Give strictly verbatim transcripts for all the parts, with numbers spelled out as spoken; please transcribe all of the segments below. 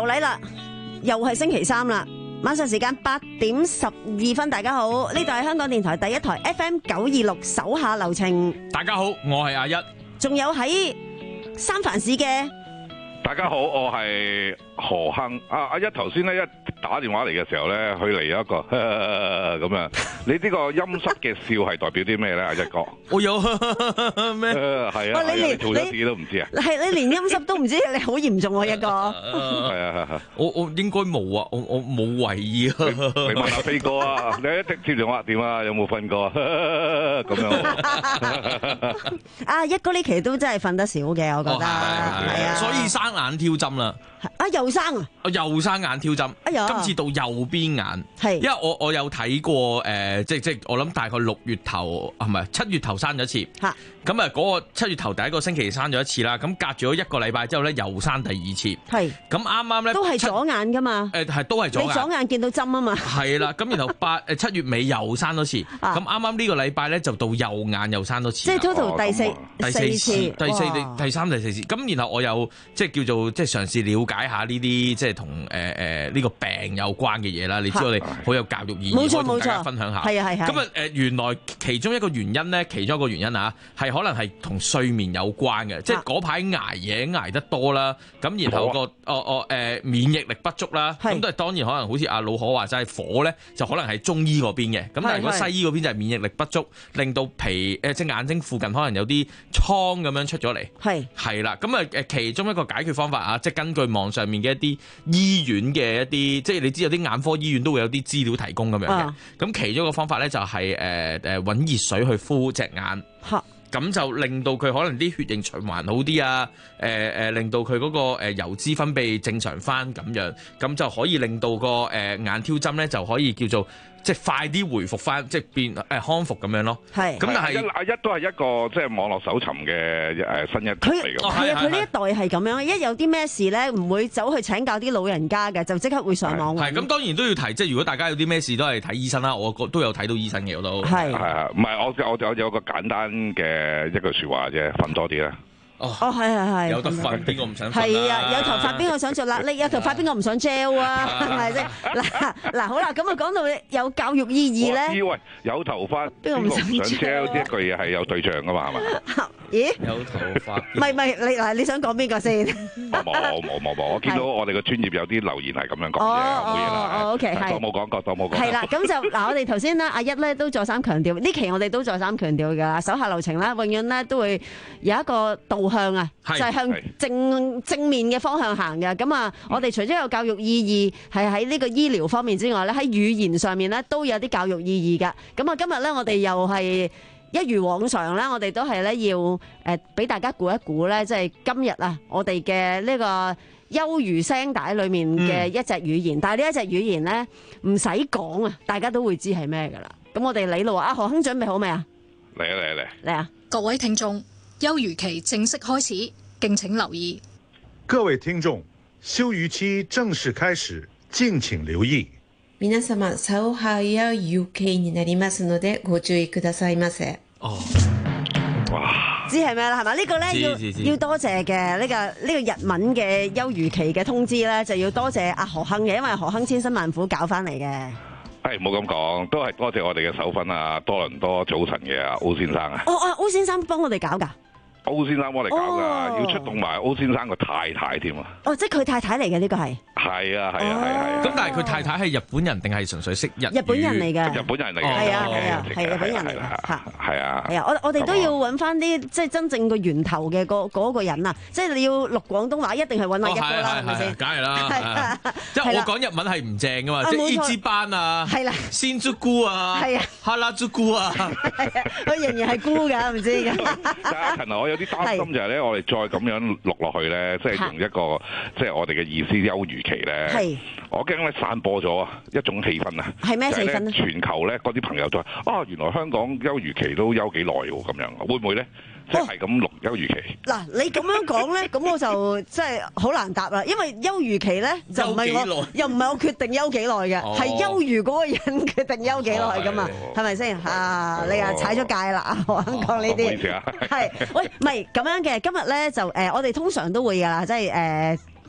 嚟啦，又係星期三啦，晚上時間八點十二分，大家好，呢度係香港電台第一台 F M 九二六手下留情。 大家好，我係阿一， 仲有喺三藩市嘅。 大家好，我係何亨。阿阿一頭先咧一打電話嚟嘅時候咧，佢嚟咗一個咁樣。你呢個陰濕嘅笑係代表啲咩咧？阿一哥， 我有咩？ 係啊，你做咗自己都唔知啊？ 係你連陰濕都唔知，你好嚴重喎一個。 係啊係啊， 我我應該冇啊，我我冇為意啊。 你問下飛哥啊，你一直接電話點啊？有冇瞓過啊？咁樣。 啊一哥呢期都真係瞓得少嘅，我覺得係啊， 所以生眼挑針啦。 啊又生啊！ 又生眼挑針， 哎呀， 今次到右邊眼， 係， 因為我我有睇過誒、呃，即即我諗大概六月頭係咪七月頭生咗一次， 嚇， 咁啊嗰個七月頭第一個星期生咗一次啦，咁隔咗一個禮拜之後咧又生第二次， 係， 咁啱啱咧都係左眼噶嘛， 誒係、呃、都係左眼， 你左眼見到針啊嘛， 係啦，咁然後八誒七月尾又生多次，咁啱啱呢個禮拜咧就到右眼又生多次， 即係 total 第四、 哦、第四次、第四、第第三、第四次，咁然後我又即係叫做即係嘗試了解下呢啲即係同誒誒呢個病有關嘅嘢啦。你知我哋好有教育意義，可以同大家分享下。係啊係係。咁啊誒，原來其中一個原因咧，其中一個原因啊，係可能係同睡眠有關嘅，即係嗰排捱夜捱得多啦，咁然後個哦哦誒免疫力不足啦，咁都係當然可能好似阿老可話齋火咧，就可能係中醫嗰邊嘅，咁但係如果西醫嗰邊就係免疫力不足，令到皮誒即係眼睛附近可能有啲瘡咁樣出咗嚟。係係啦，咁啊誒其中一個解決方法啊，即係根據網上面嘅一啲醫院嘅一啲，即係你知有啲眼科醫院都會有啲資料提供咁樣嘅。咁、啊、其中一個方法咧就係誒誒揾熱水去敷隻眼，咁就令到佢可能啲血液循環好啲啊，誒、呃、誒令到佢嗰個誒油脂分泌正常翻咁樣，咁就可以令到個誒眼挑針咧就可以叫做即係快啲回復翻，即係變誒康復咁樣咯。係，咁但係阿一都係一個即係網絡搜尋嘅誒新一代嚟嘅。 係啊，佢呢一代係咁樣，一有啲咩事咧，唔會走去請教啲老人家嘅，就即刻會上網。 係，咁當然都要提，即係如果大家有啲咩事都係睇醫生啦。我都有睇到醫生嘅我都。係係啊，唔係我我我有個簡單嘅一句説話啫，瞓多啲啦。 哦， 哦，係係係， 有得瞓邊個唔想瞓？ 係啊，有頭髮邊個想做啦？你有頭髮邊個唔想 gel 啊？係咪先？嗱嗱，好啦，咁啊講到有教育意義咧。以為有頭髮邊個唔想 gel 呢一句嘢係有對象噶嘛？係嘛？ 咦？ 有頭髮？ 唔係唔係，你嗱你想講邊個先？ 冇冇冇冇，我見到我哋嘅專業有啲留言係咁樣講嘅，冇嘢啦。 哦，OK，係。 當冇講過，當冇講。 係啦，咁就嗱，我哋頭先咧，阿一咧都再三強調，呢期我哋都再三強調㗎，手下留情啦，永遠咧都會有一個導向啊，就係向正正面嘅方向行嘅。咁啊，我哋除咗有教育意義係喺呢個醫療方面之外咧，喺語言上面咧都有啲教育意義㗎。咁啊，今日咧我哋又係一如往常啦，我哋都係咧要誒俾大家估一估咧，即係今日啊，我哋嘅呢個休餘聲帶裏面嘅一隻語言。嗯、但係呢一隻語言咧唔使講啊，大家都會知係咩㗎啦。咁我哋嚟路啊，何亨準備好未啊？ 嚟啊嚟啊嚟！ 嚟啊！ 各位聽眾，休漁期正式開始，敬請留意。 各位聽眾，休漁期正式開始，敬請留意。 皆様、手下休漁期になりますのでご注意くださいませ。 哦， 哇！ 知係咩啦？係嘛？呢個咧要要多謝嘅呢個呢個日文嘅休漁期嘅通知咧，就要多謝阿何亨嘅，因為何亨千辛萬苦搞翻嚟嘅。 係唔好咁講，都係多謝我哋嘅首勳啊，多倫多早晨嘅阿歐先生啊。 哦啊，歐先生幫我哋搞㗎。 歐先生幫我哋搞㗎， 哦、 要出動埋歐先生個太太添啊！ 哦，即係佢太太嚟嘅呢個係。 係啊係啊係啊！ 咁但係佢太太係日本人定係純粹識日語？ 日本人嚟嘅。 日本人嚟嘅。 係啊係啊係日本人嚟嘅嚇。 係啊。係啊，我我哋都要揾翻啲即係真正個源頭嘅嗰嗰個人啊！即係你要錄廣東話，一定係揾阿一哥啦，係咪先？ 梗係啦。即係我講日文係唔正㗎嘛，即係伊之班啊， 係啦， 先竹菇啊，係啊，哈拉竹菇啊， 佢仍然係菇㗎，唔知㗎。 但係阿陳啊，我有啲擔心就係咧，我哋再咁樣錄落去咧，即係用一個即係我哋嘅意思休漁期咧。係。我驚咧散播咗一種氣氛啊！ 係咩氣氛咧？ 全球咧嗰啲朋友都話：啊，原來香港休漁期都休幾耐喎？咁樣會唔會咧？即係咁錄休漁期。嗱， 你咁樣講咧，咁我就即係好難答啦。因為休漁期咧就唔係我，又唔係我決定休幾耐嘅，係休漁嗰個人決定休幾耐噶嘛，係咪先？啊，你啊踩咗界啦！我肯講呢啲。唔好意思啊。係，喂，唔係咁樣嘅。今日咧就誒，我哋通常都會噶啦，即係誒。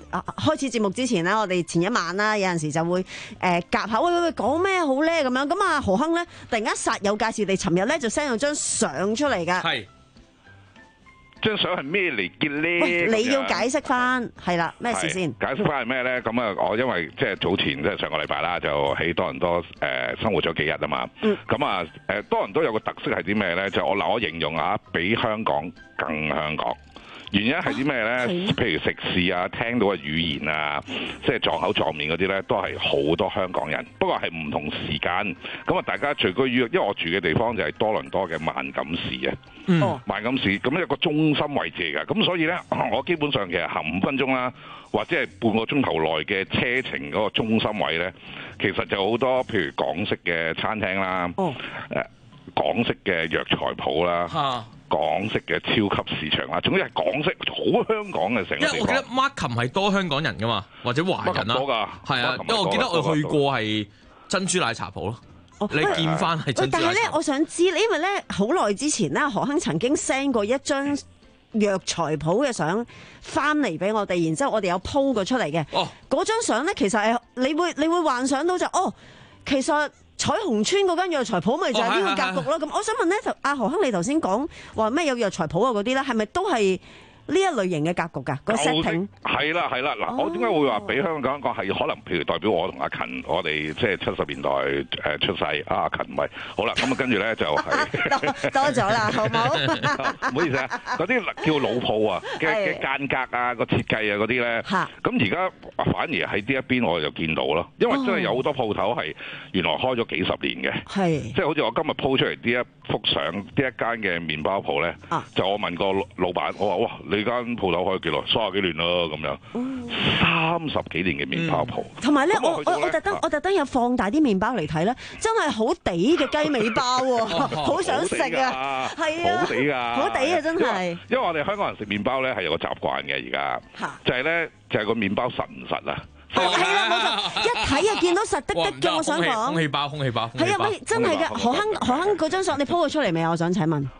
開始節目之前咧，我哋前一晚啦，有陣時就會誒夾下，喂喂喂，講咩好咧咁樣。咁啊，何亨咧突然間煞有介事地，尋日咧就 send 咗張相出嚟㗎。 係。 張相係咩嚟嘅咧？ 喂，你要解釋翻係啦，咩事先？ 解釋翻係咩咧？咁啊，我因為即係早前即係上個禮拜啦，就喺多倫多誒、呃、生活咗幾日啊嘛。咁、嗯、啊誒多倫多有個特色係啲咩咧？就我嗱我形容下，比香港更香港。原因係啲咩咧？譬如食肆啊，聽到嘅語言啊，即係撞口撞面嗰啲咧，都係好多香港人。不過係唔同時間。咁啊，大家聚居於，因為我住嘅地方就係多倫多嘅萬錦市啊。嗯。萬錦市咁一個中心位置嚟㗎。咁所以咧，我基本上其實行五分鐘啦，或者係半個鐘頭內嘅車程嗰個中心位咧，其實就好多譬如港式嘅餐廳啦，誒、哦、港式嘅藥材鋪啦。啊港式嘅超級市場啦，總之係港式好香港嘅成個地方。因為我記得 Markham 係多香港人噶嘛，或者華人啦， 多㗎， 係啊，因為我記得我去過係珍珠奶茶鋪咯。哦、你見翻係珍珠奶茶鋪。但係咧， 我想知，因為咧好耐之前咧，何亨曾經 send 過一張藥材鋪嘅相翻嚟俾我哋，然之後我哋有 po 過出嚟嘅。哦，嗰張相咧，其實係你會你會幻想到就哦，其實。彩虹村嗰間藥材鋪咪就係呢個格局咯。咁、哦、我想問咧，就阿何亨你頭先講話咩有藥材鋪啊嗰啲咧，係咪都係呢一類型嘅格局㗎？個 setting 係啦係啦嗱，我點解會話比香港講係可能譬如代表我同阿勤，我哋即係七十年代誒出世，阿勤唔係好啦，咁啊跟住咧就係多咗啦，好唔好？ 唔好意思啊，嗰啲叫老鋪啊嘅嘅間隔啊個設計啊嗰啲咧，咁而家反而喺呢一邊我就見到咯，因為真係有好多鋪頭係原來開咗幾十年嘅，係即係好似我今日 po 出嚟呢一幅相，呢一間嘅麵包鋪咧，就我問個老闆，我話哇你間鋪頭開幾耐？三十幾年咯咁樣，三十幾年嘅麵包鋪。同埋咧， 我我我特登我特登有放大啲麵包嚟睇咧，真係好地嘅雞尾包喎，好想食啊！係啊， 好地㗎， 好地啊，真係。 因為我哋香港人食麵包咧係有個習慣嘅，而家就係咧就係個麵包實唔實啊？ 係啦，冇錯，一睇就見到實的的嘅。我想講， 空氣包，空氣包， 係啊，喂，真係嘅。何亨何亨嗰張相你 po 咗出嚟未啊？我想請問。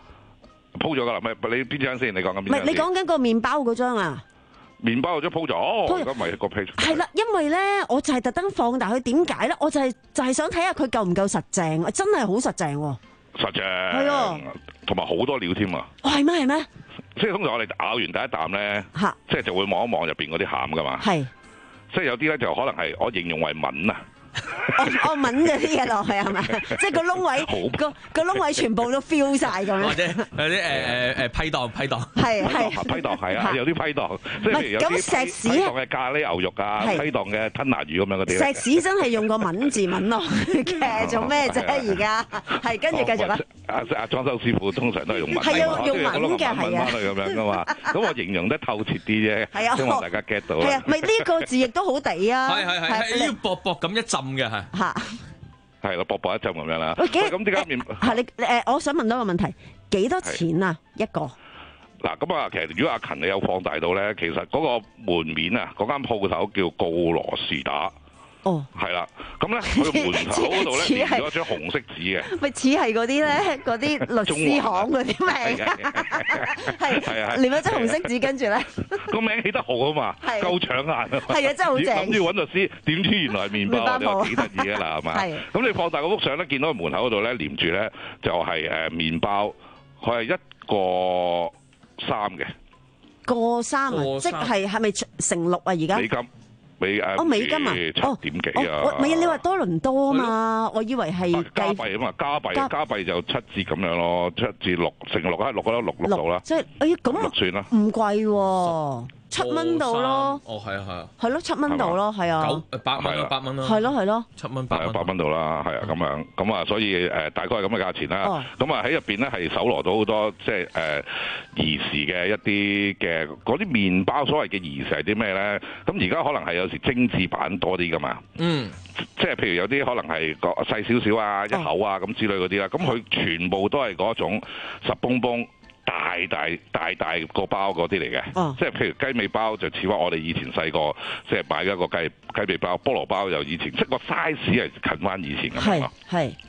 po 咗㗎啦，咪你邊張先？你講緊邊張？ 唔係你講緊個麵包嗰張啊？ 麵包嗰張 po 咗，哦，而家咪個 page。 係啦，因為咧，我就係特登放大佢，點解咧？我就係就係想睇下佢夠唔夠實淨，真係好實淨喎。 實淨係啊，同埋好多料添啊！ 哦，係咩？係咩？ 即係通常我哋咬完第一啖咧，即係就會望一望入邊嗰啲餡㗎嘛。係。即係有啲咧就可能係我形容為敏啊。 我我抿咗啲嘢落去係咪？即係個窿位，個個窿位全部都 feel 晒咁樣。或者有啲誒誒誒批檔批檔。 係係批檔係啊，有啲批檔。即係譬如有啲批檔嘅咖喱牛肉啊，批檔嘅吞拿魚咁樣嗰啲。 石屎真係用個抿字抿落去嘅，做咩啫？而家係跟住繼續啦。 阿阿裝修師傅通常都係用抿。 係啊，用抿嘅係啊。 咁樣噶嘛？咁我形容得透徹啲啫，希望大家 get 到。 係啊，咪呢個字亦都好地啊。 係係係，係要薄薄咁一浸嘅係。嚇。 係咯，薄薄一浸咁樣啦。喂，咁點解麵？ 係你誒，我想問多個問題，幾多錢啊一個？ 嗱，咁啊，其實如果阿勤你有放大到咧，其實嗰個門面啊，嗰間鋪頭叫告羅士打。哦，係啦，咁咧佢個門口嗰度咧連咗一張紅色紙嘅， 咪似係嗰啲咧，嗰啲律師行嗰啲名，係係啊，連咗張紅色紙，跟住咧個名起得好啊嘛，夠搶眼啊， 係啊，真係好正。諗住揾律師，點知原來係麵包，你話幾得意啊啦，係嘛？咁你放大嗰幅相咧，見到門口嗰度咧連住咧就係誒麵包，佢係一個三嘅， 個三啊，即係係咪乘六啊？而家美金。 美誒， 哦美金啊， 七點幾啊？ 唔係你話多倫多啊嘛，我以為係加幣啊嘛，加幣加幣就七折咁樣咯，七至六乘六啊，六啦，六六度啦。 即係哎呀咁， 算啦， 唔貴喎，七蚊度咯。 哦係啊係啊， 係咯七蚊度咯，係啊。 九八蚊啊，八蚊咯。 係咯係咯， 七蚊八蚊。 八蚊度啦，係啊咁樣，咁啊所以誒大概係咁嘅價錢啦。咁啊喺入邊咧係搜羅到好多即係誒兒時嘅一啲嘅嗰啲麵包，所謂嘅兒時係啲咩咧？咁而家可能係有時精緻版多啲噶嘛。嗯。即係譬如有啲可能係個細少少啊，一口啊咁之類嗰啲啦。咁佢全部都係嗰種實崩崩。大大大大個包嗰啲嚟嘅，哦、即係譬如雞尾包就似話我哋以前細個即係買一個雞雞尾包，菠蘿包又以前即係個 size 係近翻以前咁樣咯。係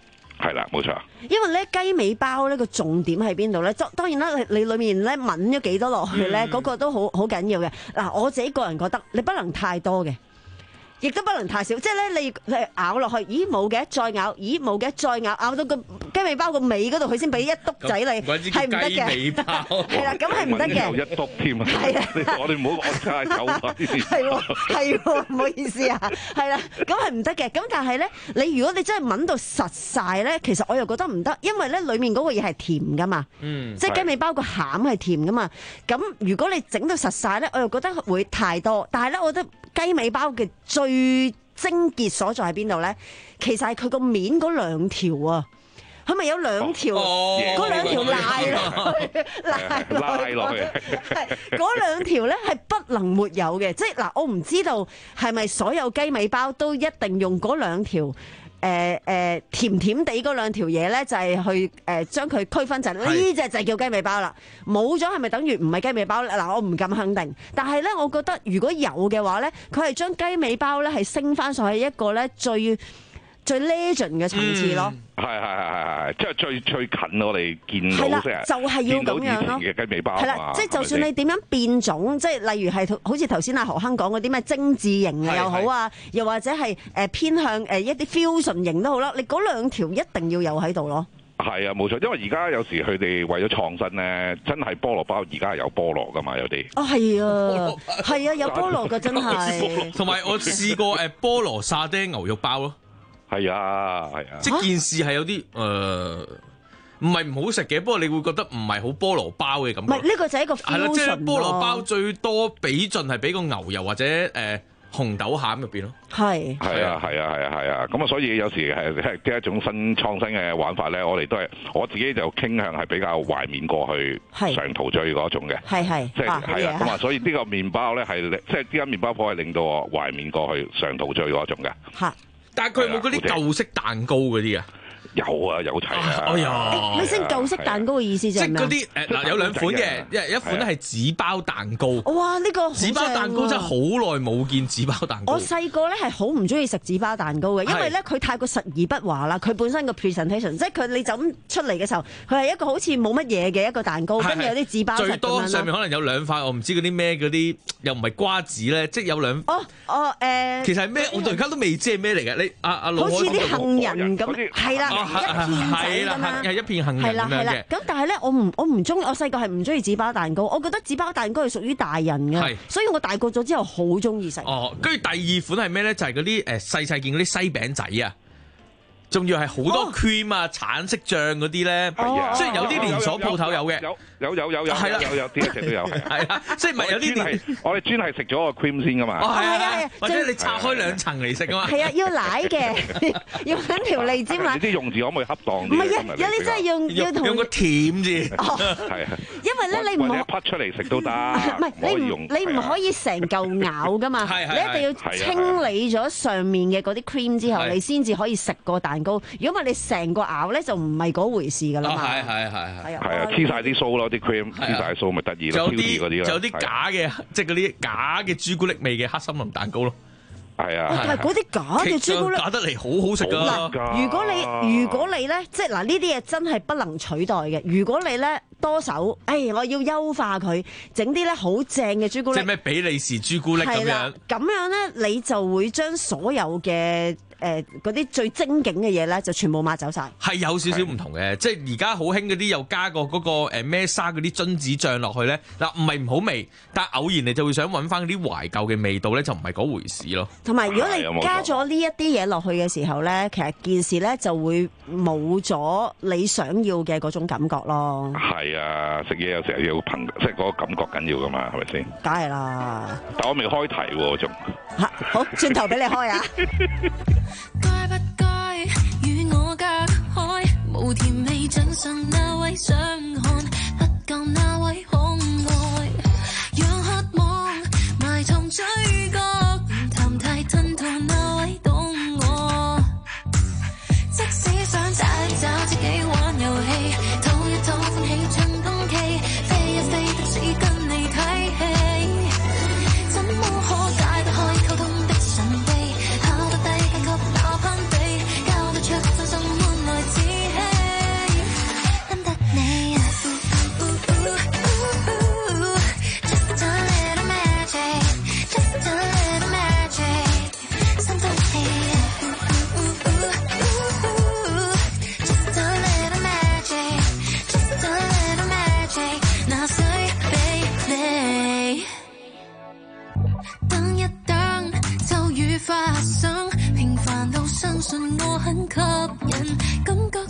係啦，冇錯。 因為咧雞尾包咧個重點喺邊度咧？當當然啦，你你裡面咧抿咗幾多落去咧，嗰、嗯、個都好好緊要嘅。嗱，我自己個人覺得你不能太多嘅。亦都不能太少，即係咧你你咬落去，咦冇嘅，再咬，咦冇嘅，再咬，咬到個雞尾包個尾嗰度，佢先俾一篤仔你，係唔得嘅。雞尾包係啦，咁係唔得嘅。有一篤添啊！係啊，我哋唔好講太久啊！係喎，係喎，唔好意思啊，係啦，咁係唔得嘅。咁但係咧，你如果你真係抿到實晒咧，其實我又覺得唔得，因為咧裡面嗰個嘢係甜噶嘛，嗯，即係雞尾包個餡係甜噶嘛。咁如果你整到實晒咧，我又覺得會太多。但係咧，我覺得雞尾包嘅最症結所在喺邊度咧？其實係佢個面嗰兩條啊，佢咪有兩條，嗰兩條拉落去，拉落去，係嗰兩條咧係不能沒有嘅。即係嗱，我唔知道係咪所有雞尾包都一定用嗰兩條。誒、呃、誒、呃、甜甜地嗰兩條嘢咧，就係、是、去誒、呃、將佢區分就呢隻就叫雞尾包啦。冇咗係咪等於唔係雞尾包咧？嗱，我唔敢肯定。但係咧，我覺得如果有嘅話咧，佢係將雞尾包咧係升翻上去一個咧最最 legend 嘅層次咯。 係係係係係，即係最最近我哋見到即係就係要咁樣咯。 嘅雞尾包係啦，即係就算你點樣變種，即係例如係好似頭先阿何亨講嗰啲咩精緻型又好啊，又或者係誒偏向誒一啲 fusion 型都好啦，你嗰兩條一定要有喺度咯。 係啊，冇錯，因為而家有時佢哋為咗創新咧，真係菠蘿包而家係有菠蘿噶嘛，有啲。 哦，係啊，係啊，有菠蘿噶真係。 同埋我試過誒菠蘿沙爹牛肉包咯。 係啊，係啊， 即件事係有啲誒，唔係唔好食嘅，不過你會覺得唔係好菠蘿包嘅感覺。 唔係呢個就係一個 fusion 咯。係啦，即係菠蘿包最多比盡係俾個牛油或者誒、呃、紅豆餡入邊咯。係。 係啊，係啊，係啊，係啊，咁啊，所以有時係係即係一種新創新嘅玩法咧，我哋都係我自己就傾向係比較懷緬過去常陶醉嗰種嘅。係係。即係係啊，咁啊，所以呢個麵包咧係即係呢間麵包鋪係令到我懷緬過去常陶醉嗰種嘅。嚇！ 但係佢有冇嗰啲舊式蛋糕嗰啲啊？ 有啊，有齊啊！ 哎呀， 你先舊式蛋糕嘅意思就係咩？ 即係嗰啲誒嗱，有兩款嘅，一一款咧係紙包蛋糕。 哇！呢個紙包蛋糕真係好耐冇見紙包蛋糕。 我細個咧係好唔中意食紙包蛋糕嘅，因為咧佢太過實而不華啦。佢本身個 presentation，即係佢你就咁出嚟嘅時候，佢係一個好似冇乜嘢嘅一個蛋糕，跟住有啲紙包實咁樣咯。最多上面可能有兩塊，我唔知嗰啲咩嗰啲，又唔係瓜子咧，即係有兩。 哦哦誒， 其實係咩？我到而家都未知係咩嚟嘅。你阿阿老好似啲杏仁咁，係啦。係啦， 係一片杏仁咁樣嘅。 咁但係咧，我唔我唔中意，我細個係唔中意紙包蛋糕。我覺得紙包蛋糕係屬於大人嘅，所以我大個咗之後好中意食。 哦，跟住第二款係咩咧？就係嗰啲誒細細件嗰啲西餅仔啊！仲要係好多 cream 啊、橙色醬嗰啲咧，雖然有啲連鎖鋪頭有嘅， 有有有有有係啦，有有啲一直都有， 係啊，即係唔係有啲連我哋專係食咗個 cream 先噶嘛， 哦係啊係啊，或者你拆開兩層嚟食啊嘛， 係啊，要奶嘅，要揾條脷尖奶。 你啲用字可唔可以恰當啲？ 唔係啊，有啲真係用要同用個甜字， 係啊， 因為咧你唔好啪出嚟食都得， 唔係你唔你唔可以成嚿咬噶嘛，你一定要清理咗上面嘅嗰啲 cream 之後，你先至可以食個蛋糕。如果唔係你成個咬咧就唔係嗰回事噶啦嘛。 係係係係。 係啊，黐晒啲酥咯，啲 cream 黐晒酥咪得意咯，挑啲嗰啲咯。 仲有啲假嘅，即係嗰啲假嘅朱古力味嘅黑森林蛋糕咯。 係啊。 但係嗰啲假嘅朱古力假得嚟好好食㗎。 嗱，如果你如果你咧，即係嗱呢啲嘢真係不能取代嘅。如果你咧多手，誒我要優化佢，整啲咧好正嘅朱古力。 即係咩比利時朱古力咁樣？ 咁樣咧你就會將所有嘅。誒嗰啲最精警嘅嘢咧，就全部抹走晒。 係有少少唔同嘅，即係而家好興嗰啲又加個嗰個誒咩沙嗰啲榛子醬落去咧，嗱唔係唔好味，但係偶然你就會想揾翻啲懷舊嘅味道咧，就唔係嗰回事咯。 同埋如果你加咗呢一啲嘢落去嘅時候咧，其實件事咧就會冇咗你想要嘅嗰種感覺咯。 係啊，食嘢有時候要憑即係嗰個感覺緊要噶嘛，係咪先？ 梗係啦。 但我未開題喎，仲嚇好，轉頭俾你開啊！ 該不該與我隔開？無甜味盡上那位想看，不夠那位可愛，讓渴望埋藏嘴角，談太吞吐那位懂我。即使想找找自己玩遊戲，吐一吐歡喜像冬季，飛一飛的只跟你睇戲，怎麼可解得開溝通的神秘？跑不低，給那攀比，交得出真心換來自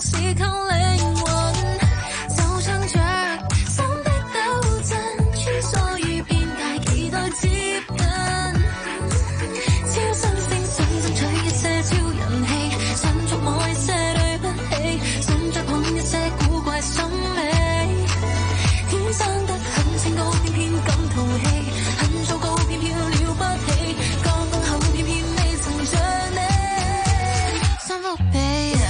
是靠靈魂，就唱着心的鬥陣，穿梭於邊界，期待接近。超新星想爭取一些超人氣，想觸摸一些對不起，想追捧一些古怪審美，天生得很清高，偏偏感淘氣，很糟糕，偏偏了不起，剛剛好偏偏未曾像你，三伏比。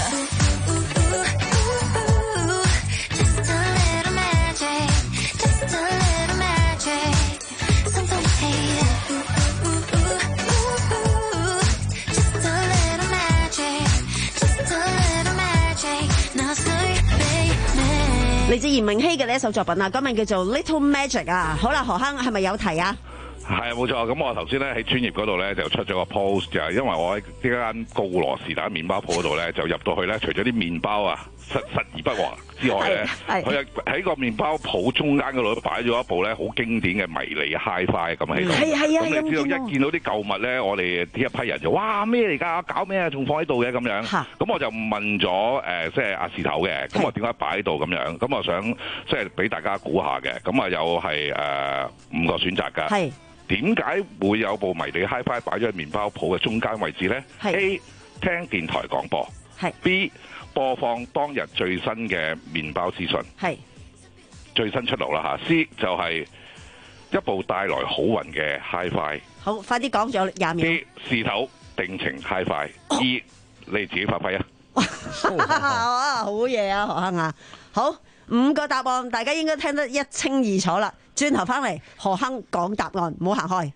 嚟自嚴明熙嘅呢一首作品啊，歌名叫做 Little Magic 啊。好啦，何鏗係咪有題啊？ 係啊，冇錯。咁我頭先咧喺專業嗰度咧就出咗個 post，就係因為我喺呢間告羅士打麵包鋪嗰度咧，就入到去咧，除咗啲麵包啊實實而不華之外咧，佢喺個麵包鋪中間嗰度擺咗一部咧好經典嘅迷你 Hi-Fi 咁喺度。係係啊，咁你知道一見到啲舊物咧，我哋呢一批人就哇咩嚟㗎？搞咩啊？仲放喺度嘅咁樣。咁我就問咗誒、呃，即係阿士頭嘅，咁我點解擺喺度咁樣？咁我想即係俾大家估下嘅。咁啊有係誒五個選擇㗎。係。點解會有部迷你 Hi-Fi 擺咗喺麵包鋪嘅中間位置咧 ？A 聽電台廣播。係。B 播放當日最新嘅麵包資訊，係最新出爐啦嚇。C 就係一部帶來好運嘅 Hi-Fi。 好，快啲講咗廿秒。 D 事頭定情 Hi-Fi。哦、E 你自己發揮啊！ 好嘢啊，何鏗啊！好，五個答案，大家應該聽得一清二楚啦。轉頭翻嚟，何鏗講答案，唔好行開。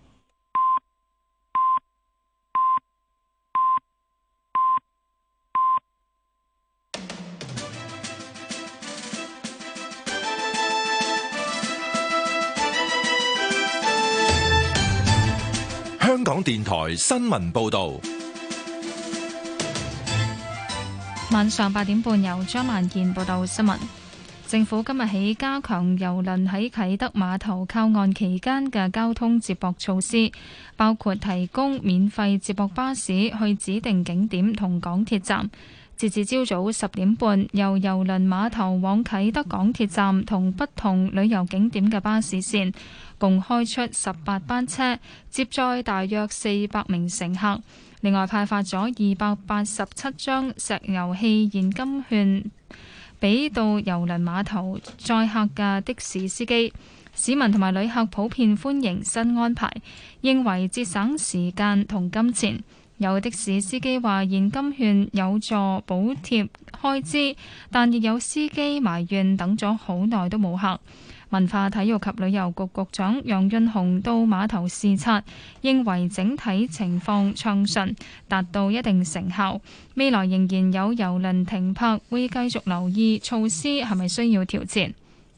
香港電台新聞報道， 晚上八點半由張萬健報道新聞。政府今日起加強郵輪喺啟德碼頭靠岸期間嘅交通接駁措施，包括提供免費接駁巴士去指定景點同港鐵站。截至朝早十點半，由郵輪碼頭往啟德港鐵站同不同旅遊景點嘅巴士線，共開出十八班車，接載大約四百名乘客。另外派發咗二百八十七張石油氣現金券俾到郵輪碼頭載客嘅的，的士司機。市民同埋旅客普遍歡迎新安排，認為節省時間同金錢。有的士司機話現金券有助補貼開支，但亦有司機埋怨等咗好耐都冇客。文化體育及旅遊局局長楊潤雄到碼頭視察，認為整體情況暢順，達到一定成效。未來仍然有郵輪停泊，會繼續留意措施係咪需要調節。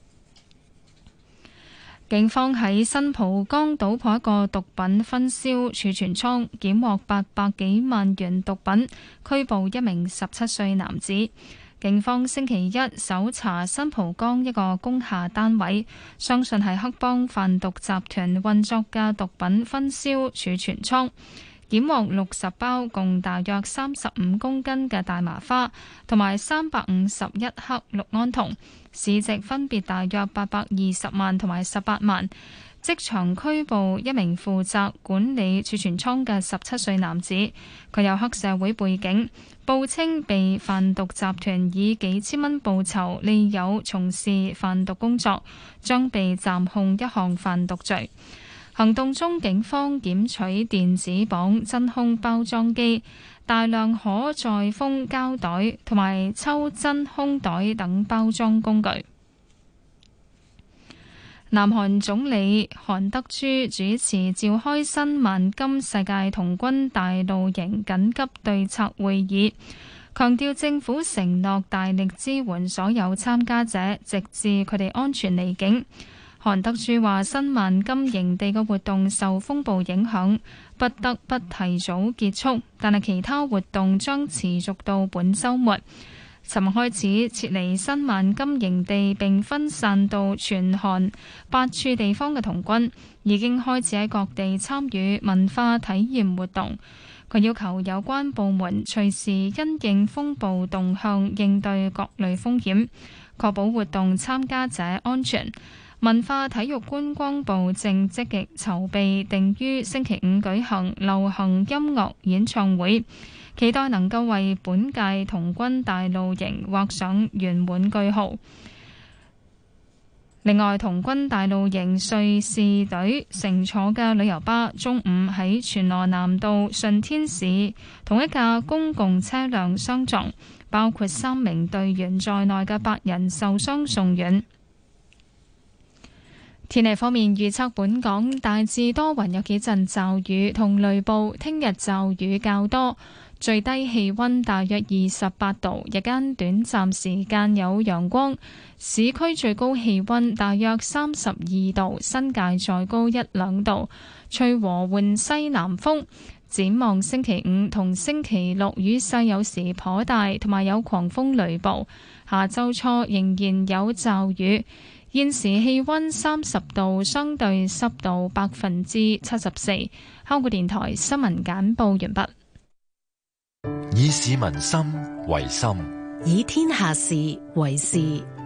警方喺新蒲崗搗破一個毒品分銷儲存倉，檢獲八百幾萬元毒品，拘捕一名十七歲男子。警方星期一搜查新蒲崗一個工廈單位，相信係黑幫販毒集團運作嘅毒品分銷儲存倉，檢獲六十包共大約三十五公斤嘅大麻花，同埋三百五十一克氯胺酮，市值分別大約八百二十萬同埋十八萬。即場拘捕一名負責管理儲存倉嘅十七歲男子，佢有黑社會背景，報稱被販毒集團以幾千蚊報酬利誘從事販毒工作，將被暫控一項販毒罪。行動中，警方檢取電子磅、真空包裝機、大量可載封膠袋同埋抽真空袋等包裝工具。南韓總理韓德珠主持召開新萬金世界童軍大露營緊急對策會議，強調政府承諾大力支援所有參加者，直至佢哋安全離境。韓德珠話：新萬金營地嘅活動受風暴影響，不得不提早結束，但係其他活動將持續到本週末。尋日開始撤離新萬金營地並分散到全韓八處地方嘅童軍，已經開始喺各地參與文化體驗活動。 佢要求有關部門隨時因應風暴動向應對各類風險，確保活動參加者安全。文化體育觀光部正積極籌備定於星期五舉行流行音樂演唱會，期待能夠為本屆童軍大露營畫上圓滿句號。另外，童軍大露營瑞士隊乘坐嘅旅遊巴中午喺全羅南道順天市同一架公共車輛相撞，包括三名隊員在內嘅八人受傷送院。天氣方面預測，本港大致多雲，有幾陣驟雨同雷暴，聽日驟雨較多，最低氣溫大約二十八度，日間短暫時間有陽光，市區最高氣溫大約三十二度，新界再高一兩度，吹和緩西南風。展望星期五同星期六雨勢有時頗大，同埋有狂風雷暴，下週初仍然有驟雨。現時氣溫三十度，相對濕度百分之七十四。香港電台新聞簡報完畢。 以市民心為心， 以天下事為事。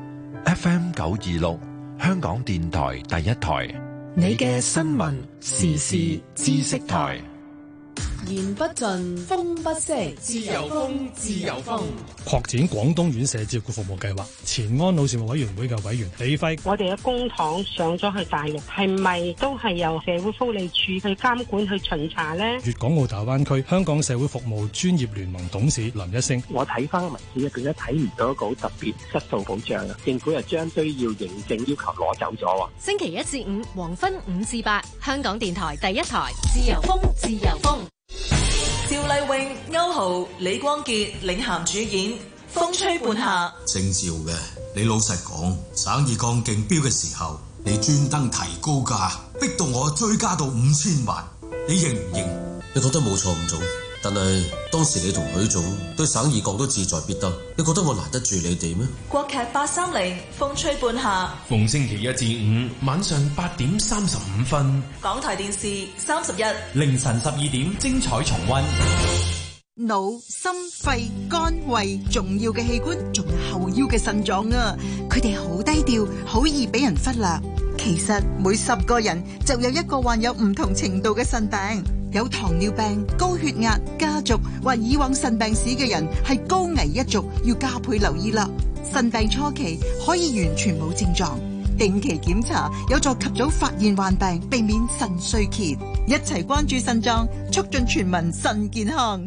F M 九二六，香港電台第一台， 你嘅新聞時事知識台。 言不盡，風不息，自由風，自由風。 擴展廣東院舍照顧服務計劃，前安老事務委員會嘅委員李輝， 我哋嘅公帑上咗去大陸，係咪都係由社會福利署去監管去巡查呢？ 粵港澳大灣區香港社會服務專業聯盟董事林一星， 我睇翻個文件入邊咧，睇唔到一個好特別質素保障啊！政府又將需要認證要求攞走咗喎。 星期一至五黃昏五至八，香港電台第一台，自由風，自由風。 趙麗穎、歐豪、李光潔領銜主演《風吹半夏》。 姓趙嘅，你老實講，省二鋼競標嘅時候，你專登提高價，逼到我追加到五千萬，你認唔認？ 你覺得冇錯唔總，但係當時你同許總對省二鋼都志在必得，你覺得我難得住你哋咩？ 國劇八三零《風吹半夏》， 逢星期一至五晚上八點三十五分， 港台電視三十一， 凌晨十二點精彩重溫。 腦、心、肺、肝、胃，重要嘅器官，仲有後腰嘅腎臟啊！佢哋好低調，好易俾人忽略。其實每十個人就有一個患有唔同程度嘅腎病，有糖尿病、高血壓、家族或以往腎病史嘅人係高危一族，要加倍留意啦。腎病初期可以完全冇症狀，定期檢查有助及早發現患病，避免腎衰竭。一齊關注腎臟，促進全民腎健康。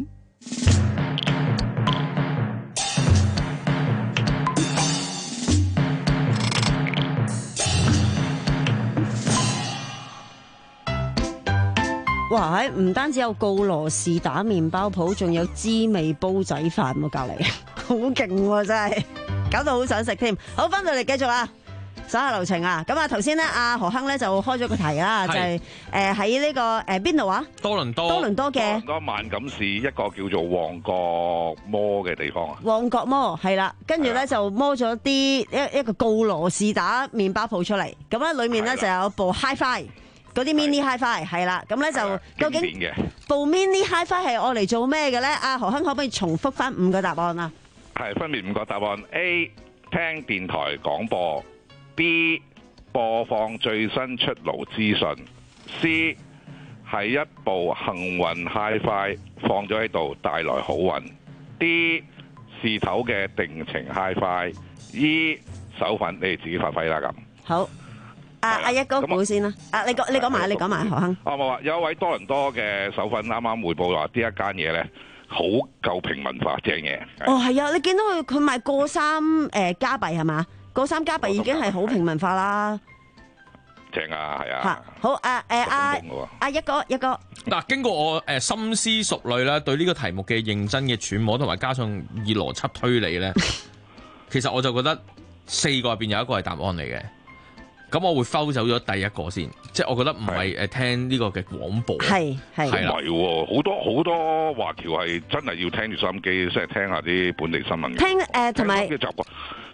哇！喺唔單止有告羅士打麵包鋪，仲有滋味煲仔飯喎，隔離好勁喎，真係搞到好想食添。好，翻到嚟繼續啊！手下留情啊！咁啊，頭先咧，阿何亨咧就開咗個題啦，就係誒喺呢個誒邊度啊？ 多倫多， 多倫多嘅多萬錦市一個叫做旺角摩嘅地方啊。 旺角摩係啦，跟住咧就摸咗啲一一個告羅士打麵包鋪出嚟，咁咧裡面咧就有部 Hi-Fi 嗰啲 mini Hi-Fi 係啦，咁咧就究竟部 mini Hi-Fi 係愛嚟做咩嘅咧？阿何亨可唔可以重複翻五個答案啊？ 係分別五個答案 ：A 聽電台廣播。B 播放最新出爐資訊 ，C 係一部幸運 Hi-Fi 放咗喺度帶來好運 ，D 事頭嘅定情 Hi-Fi，E 手份你哋自己發揮啦咁。 好，阿阿一哥估先啦，啊你講你講埋你講埋何亨。 哦冇啊，有一位多倫多嘅手份啱啱匯報話呢一間嘢咧好夠平民化正嘢。 哦係啊，你見到佢佢賣過三誒加幣係嘛？個三加幣已經係好平民化啦， 正啊，係啊， 好誒誒阿阿一哥一哥嗱，經過我誒深思熟慮啦，對呢個題目嘅認真嘅揣摩，同埋加上以邏輯推理咧，其實我就覺得四個入邊有一個係答案嚟嘅，咁我會摟走咗第一個先，即係我覺得唔係誒聽呢個嘅廣播， 係係係啦，唔係喎，好多好多華僑係真係要聽住收音機，即係聽下啲本地新聞， 聽誒同埋。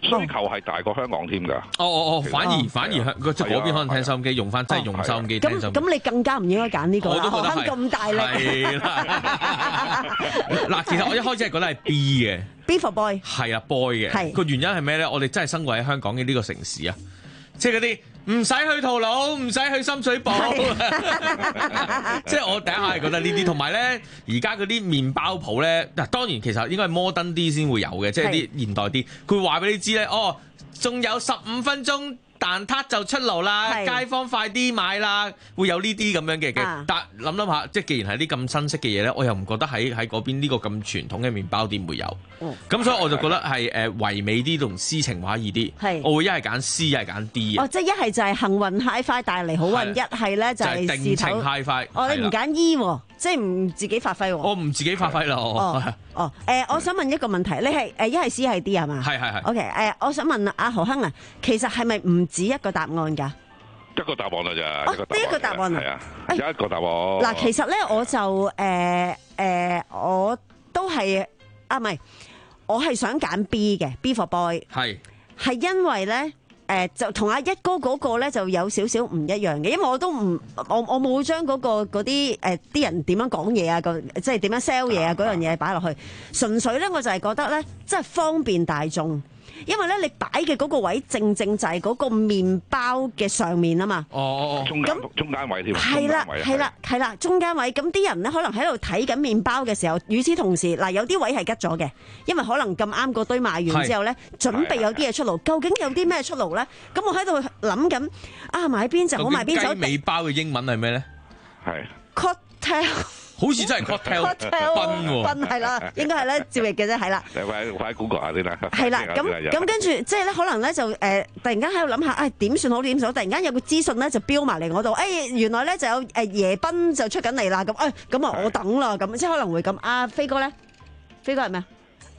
需求係大過香港添㗎。 哦哦哦，反而反而香即係嗰邊可能聽收音機用翻，即係用收音機聽收音機。 咁咁你更加唔應該揀呢個啦， 我都覺得係咁大力。 係啦，嗱，其實我一開始係覺得係 B 嘅 ，B for boy。 係啊 ，boy 嘅。個原因係咩咧？我哋真係生活喺香港嘅呢個城市啊，即係嗰啲。唔使去淘寶，唔使去深水埗，即係我第一下係覺得呢啲，同埋咧而家嗰啲麵包鋪咧，嗱當然其實應該係摩登啲先會有嘅，即係啲現代啲，佢會話俾你知咧，哦，仲有十五分鐘。蛋撻就出爐啦，街坊快啲買啦，會有呢啲咁樣嘅嘅。啊、但諗諗下，即係既然係啲咁新式嘅嘢咧，我又唔覺得喺喺嗰邊呢個咁傳統嘅麵包店會有。咁、嗯、所以我就覺得係誒唯美啲同詩情畫意啲。係，我會一係揀 C， 一係揀 D。哦， 即係一係就係幸運 HiFi 帶嚟好運，一係咧就係、是、 定情 HiFi。 哦，你唔揀 E 喎，即係唔自己發揮喎。 我唔自己發揮啦。 哦哦，誒、呃，我想問一個問題，你係誒一係 C 一係 D 係嘛？ 係係係。 OK，誒、呃，我想問阿何亨啊，其實係咪唔止一個答案㗎？ 一個答案啦咋？ 哦，呢一個答案係啊，有一個答案。 嗱，其實咧我就誒誒、呃呃，我都係啊，唔係，我係想揀 B 嘅 B for boy。係係因為咧。誒、呃、就同阿一哥嗰個咧就有少少唔一樣嘅，因為我都唔我我冇將嗰個嗰啲誒啲人點樣講嘢啊，個即係點樣 sell 嘢啊嗰樣嘢擺落去，純粹咧我就係覺得咧，即係方便大眾。因為咧，你擺嘅嗰個位正正就係嗰個麵包嘅上面啊嘛。哦哦哦，中間中間位添。 係啦，係啦，係啦，中間位。咁啲人咧可能喺度睇緊麵包嘅時候，與此同時，嗱有啲位係吉咗嘅，因為可能咁啱嗰堆賣完之後咧，準備有啲嘢出爐。究竟有啲咩出爐咧？咁我喺度諗緊，啊買邊隻好買邊隻？雞尾包嘅英文係咩咧？係 cocktail。 好似真係 cocktail 賓喎， 賓係啦，應該係咧照譯嘅啫，係啦。 你快快 Google 下先啦。 係啦，咁咁跟住即係咧，可能咧就誒、呃，突然間喺度諗下，誒、哎、點算好點算好？突然間有個資訊咧就飆埋嚟我度，誒、哎、原來咧就有誒椰賓就出緊嚟啦，咁誒咁啊我等啦，咁即係可能會咁。阿、啊、飛哥咧，飛哥係咩啊？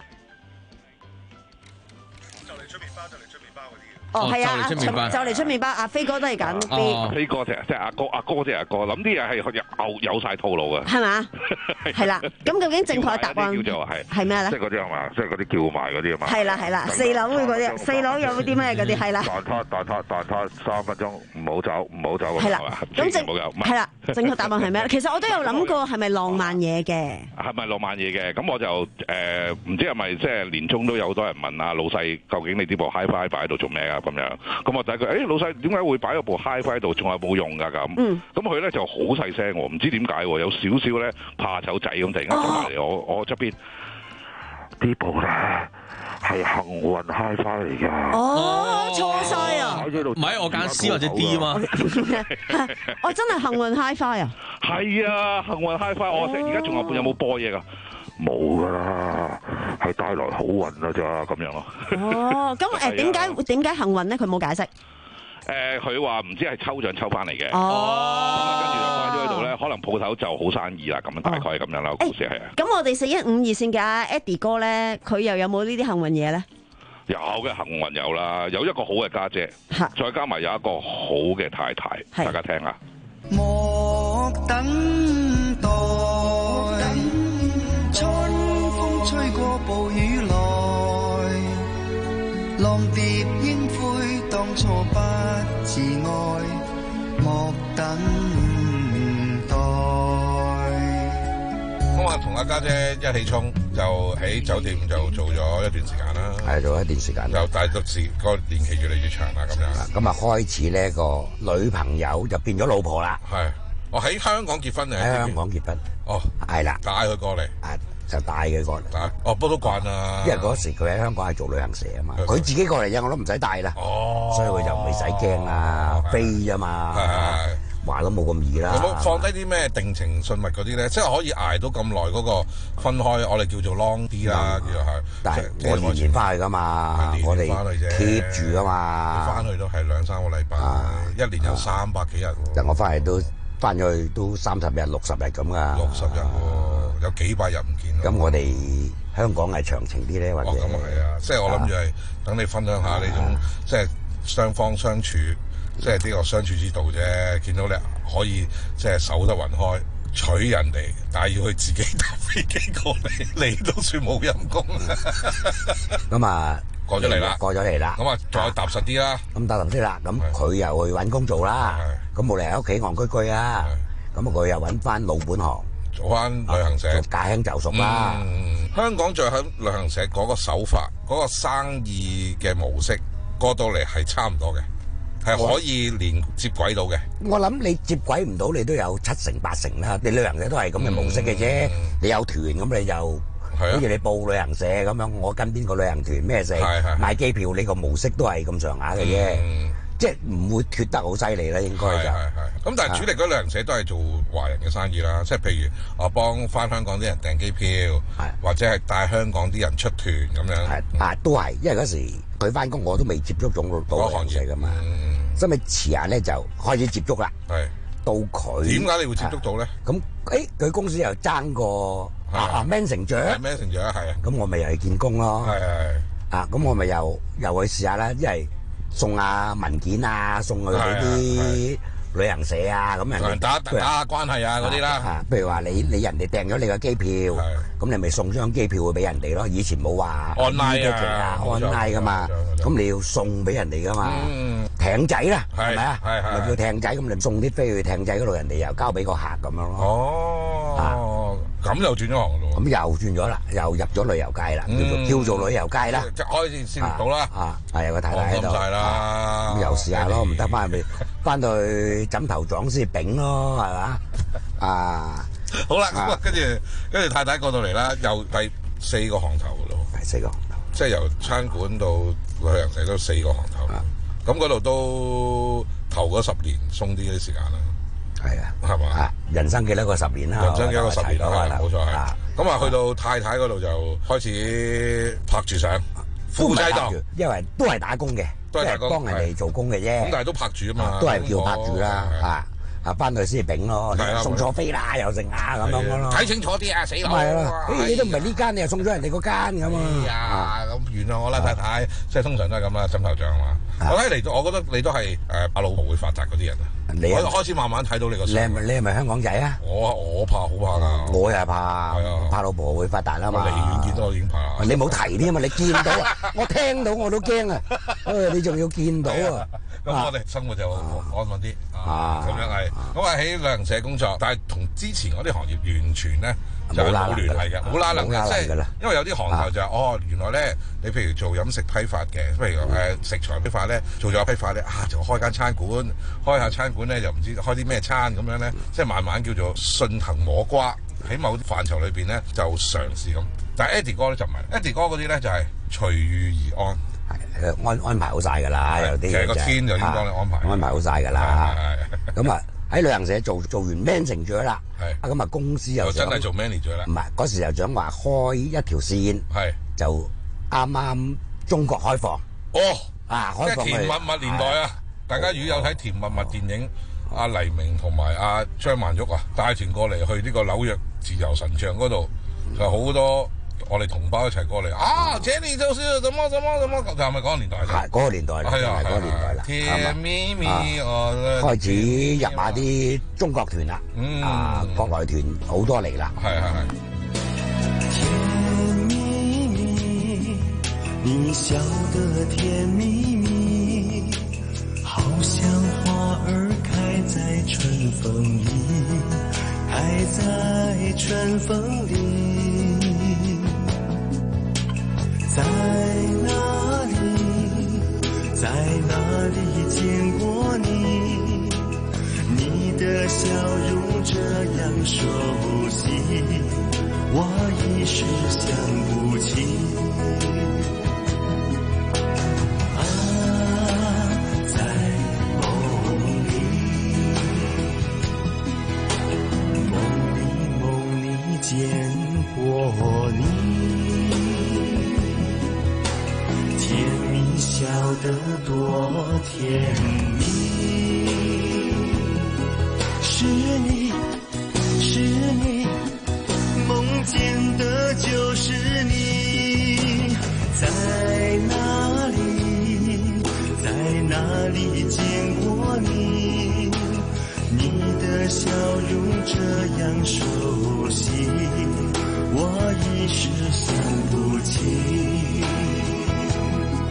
哦，係啊，就嚟出麵包，阿飛哥都係揀 B。 飛哥即係即係阿哥，阿哥即係阿哥，諗啲嘢係有有曬套路嘅。 係嘛？係啦。咁究竟正確嘅答案叫做係係咩咧？ 即係嗰啲係嘛？即係嗰啲叫賣嗰啲啊嘛。 係啦係啦，四樓嗰啲，四樓有啲咩嗰啲係啦。 蛋撻蛋撻蛋撻三分鐘，唔好走唔好走。 係啦。咁正係啦，正確答案係咩？其實我都有諗過係咪浪漫嘢嘅。 係咪浪漫嘢嘅？咁我就誒唔知係咪即係年中都有好多人問啊老細，究竟你呢部 HiFi 擺喺度做咩啊？咁樣，咁我第一句，誒老細點解會擺咗部 HiFi 喺度，仲係冇用㗎咁？咁佢咧就好細聲喎，唔知點解喎，有少少咧怕醜仔咁，突然間走埋嚟我我側邊，呢部咧係幸運 HiFi 嚟㗎。 哦，錯晒啊！ 唔係我揀 C 或者 D 啊嘛。 我真係幸運 HiFi 啊！ 係啊，幸運 HiFi，我而家仲有有冇播嘢㗎？冇噶啦，係帶來好運啊咋咁樣咯。 哦，咁誒點解點解幸運咧？佢冇解釋。 誒，佢話唔知係抽獎抽翻嚟嘅。 哦。 咁跟住就擺咗喺度咧，可能鋪頭就好生意啦。咁大概係咁樣啦，故事係啊。 咁我哋四一五二線嘅阿 Eddie 哥咧，佢又有冇呢啲幸運嘢咧？ 有嘅幸運有啦，有一個好嘅家姐，再加埋有一個好嘅太太，大家聽下。 莫等待。春風吹過暴雨來，浪蝶應悔當初不自愛，莫等待。 咁我同阿家姐一起衝，就喺酒店就做咗一段時間啦。 係做一段時間。 就大到時個年期越嚟越長啦，咁樣。 咁啊開始呢個女朋友就變咗老婆啦。 係。我喺香港結婚定喺香港結婚？ 哦， 係啦， 帶佢過嚟， 啊就帶佢過嚟。 哦，不過都慣啦。 因為嗰時佢喺香港係做旅行社啊嘛，佢自己過嚟啫，我都唔使帶啦。哦，所以佢就唔使驚啦，飛啫嘛，話都冇咁易啦。 有冇放低啲咩定情信物嗰啲咧？即係可以捱到咁耐嗰個分開，我哋叫做 long 啲啦，叫做係。 但係我年年翻去噶嘛，我哋 keep 住噶嘛。 翻去都係兩三個禮拜，一年有三百幾日。 但我翻去都。翻咗去都三十日、六十日咁噶， 六十日喎，有幾百日唔見。 咁我哋香港係長情啲咧，或者哦咁啊係啊，即係我諗住係等你分享下呢種即係雙方相處，即係呢個相處之道啫。見到你可以即係守得雲開，娶人哋，但係要佢自己搭飛機過嚟，你都算冇陰功。 咁啊， 過咗嚟啦， 過咗嚟啦。 咁啊，再踏實啲啦。 咁踏實啲啦，咁佢又去揾工做啦。咁冇理由喺屋企戇居居啊。咁佢又揾翻老本行， 做翻旅行社， 做駕輕就熟啦。 香港再喺旅行社嗰個手法、嗰個生意嘅模式過到嚟係差唔多嘅。係可以連接軌到嘅。 我諗你接軌唔到，你都有七成八成啦。你旅行社都係咁嘅模式嘅啫。你有團咁你就，好似你報旅行社咁樣，我跟邊個旅行團咩社買機票，你個模式都係咁上下嘅啫。即係唔會脫得好犀利啦，應該就。 咁但係主力嗰旅行社都係做華人嘅生意啦，即係譬如我幫翻香港啲人訂機票，或者係帶香港啲人出團咁樣。 係啊，都係，因為嗰時佢翻工我都未接觸到到旅行社噶嘛。所以遲下咧就開始接觸啦。 係到佢點解你會接觸到咧？ 咁誒，佢公司又爭個啊 manager， manager 係啊。 咁我咪又去見工咯。 係係啊，咁我咪又又去試下啦，因為送下文件啊，送去俾啲旅行社啊，咁人打打下關係啊嗰啲啦。 譬如話你你人哋訂咗你個機票，咁你咪送張機票俾人哋咯。以前冇話 online 啊 online 噶嘛，咁你要送俾人哋噶嘛。艇仔啦，係咪啊？咪叫艇仔，咁你送啲飛去艇仔嗰度，人哋又交俾個客咁樣咯。 哦，咁又轉咗行咯。 咁又轉咗啦，又入咗旅遊界啦，叫做叫做旅遊界啦。 即係開始先到啦。 啊，係有個太太喺度。 咁晒啦。 咁又試下咯，唔得翻去翻到去枕頭撞先丙咯，係嘛？啊， 好啦，咁啊，跟住跟住太太過到嚟啦，又第四個行頭噶咯。 第四個行頭， 即係由餐館到旅行社都四個行頭。咁嗰度都頭嗰十年鬆啲啲時間啦， 係啊， 係嘛？啊， 人生幾多個十年啦？ 人生幾多個十年啦？冇錯係。咁啊，去到太太嗰度就開始拍住相，夫妻檔， 因為都係打工嘅， 都係打工， 幫人哋做工嘅啫。 咁但係都拍住啊嘛， 都係叫拍住啦，啊。啊，翻去先丙咯，送錯飛啦，又剩啊咁樣咯。 睇清楚啲啊，死佬！ 係啊，你都唔係呢間，你又送咗人哋嗰間咁啊。 哎呀，咁原諒我啦，太太，即係通常都係咁啦，枕頭像嘛。我睇嚟，我覺得你都係誒怕老婆會發達嗰啲人啊。你我開始慢慢睇到你個。 你係咪你係咪香港仔啊？ 我我怕好怕噶。 我又怕，怕老婆會發達啊嘛。 離遠見到我已經怕。 你冇提添啊嘛，你見到啊，我聽到我都驚啊。誒，你仲要見到啊？ 咁我哋生活就安穩啲啊，咁樣係。咁啊喺旅行社工作，但係同之前嗰啲行業完全咧就冇聯繫嘅，冇拉楞嘅，即係因為有啲行頭就係哦，原來咧你譬如做飲食批發嘅，譬如誒食材批發咧，做咗批發咧啊，就開間餐館，開下餐館咧又唔知開啲咩餐咁樣咧，即係慢慢叫做順藤摸瓜，喺某啲範疇裏邊咧就嘗試咁。但係 Eddie 哥咧就唔係 ，Eddie 哥嗰啲咧就係隨遇而安。 係安安排好晒㗎啦，有啲其實個天就已經幫你安排， 安排好晒㗎啦。咁啊喺旅行社做做完 manager 啦，啊咁啊公司又真係做 manager 啦。 唔係嗰時又想話開一條線， 係就啱啱中國開放。 哦， 啊開放即係甜蜜蜜年代啊！大家如果有睇甜蜜蜜電影，阿黎明同埋阿張曼玉啊，帶團過嚟去呢個紐約自由神像嗰度，就好多。我哋同胞一齊過嚟啊！這裡就是什麼什麼什麼，就係咪嗰個年代？ 係嗰個年代啦，係啊，嗰個年代啦。 甜蜜蜜，我開始入下啲中國團啦，啊，國內團好多嚟啦。 係係係。 甜蜜蜜，你笑得甜蜜蜜，好像花兒開在春風裡，開在春風裡。在哪裡，在哪裡見過你？你的笑容這樣熟悉，我一時想不起。啊，在夢裡，夢裡夢裡見過你。笑得多甜蜜，是你，是你，夢見的就是你，在哪裡，在哪裡見過你？你的笑容這樣熟悉，我一時想不起。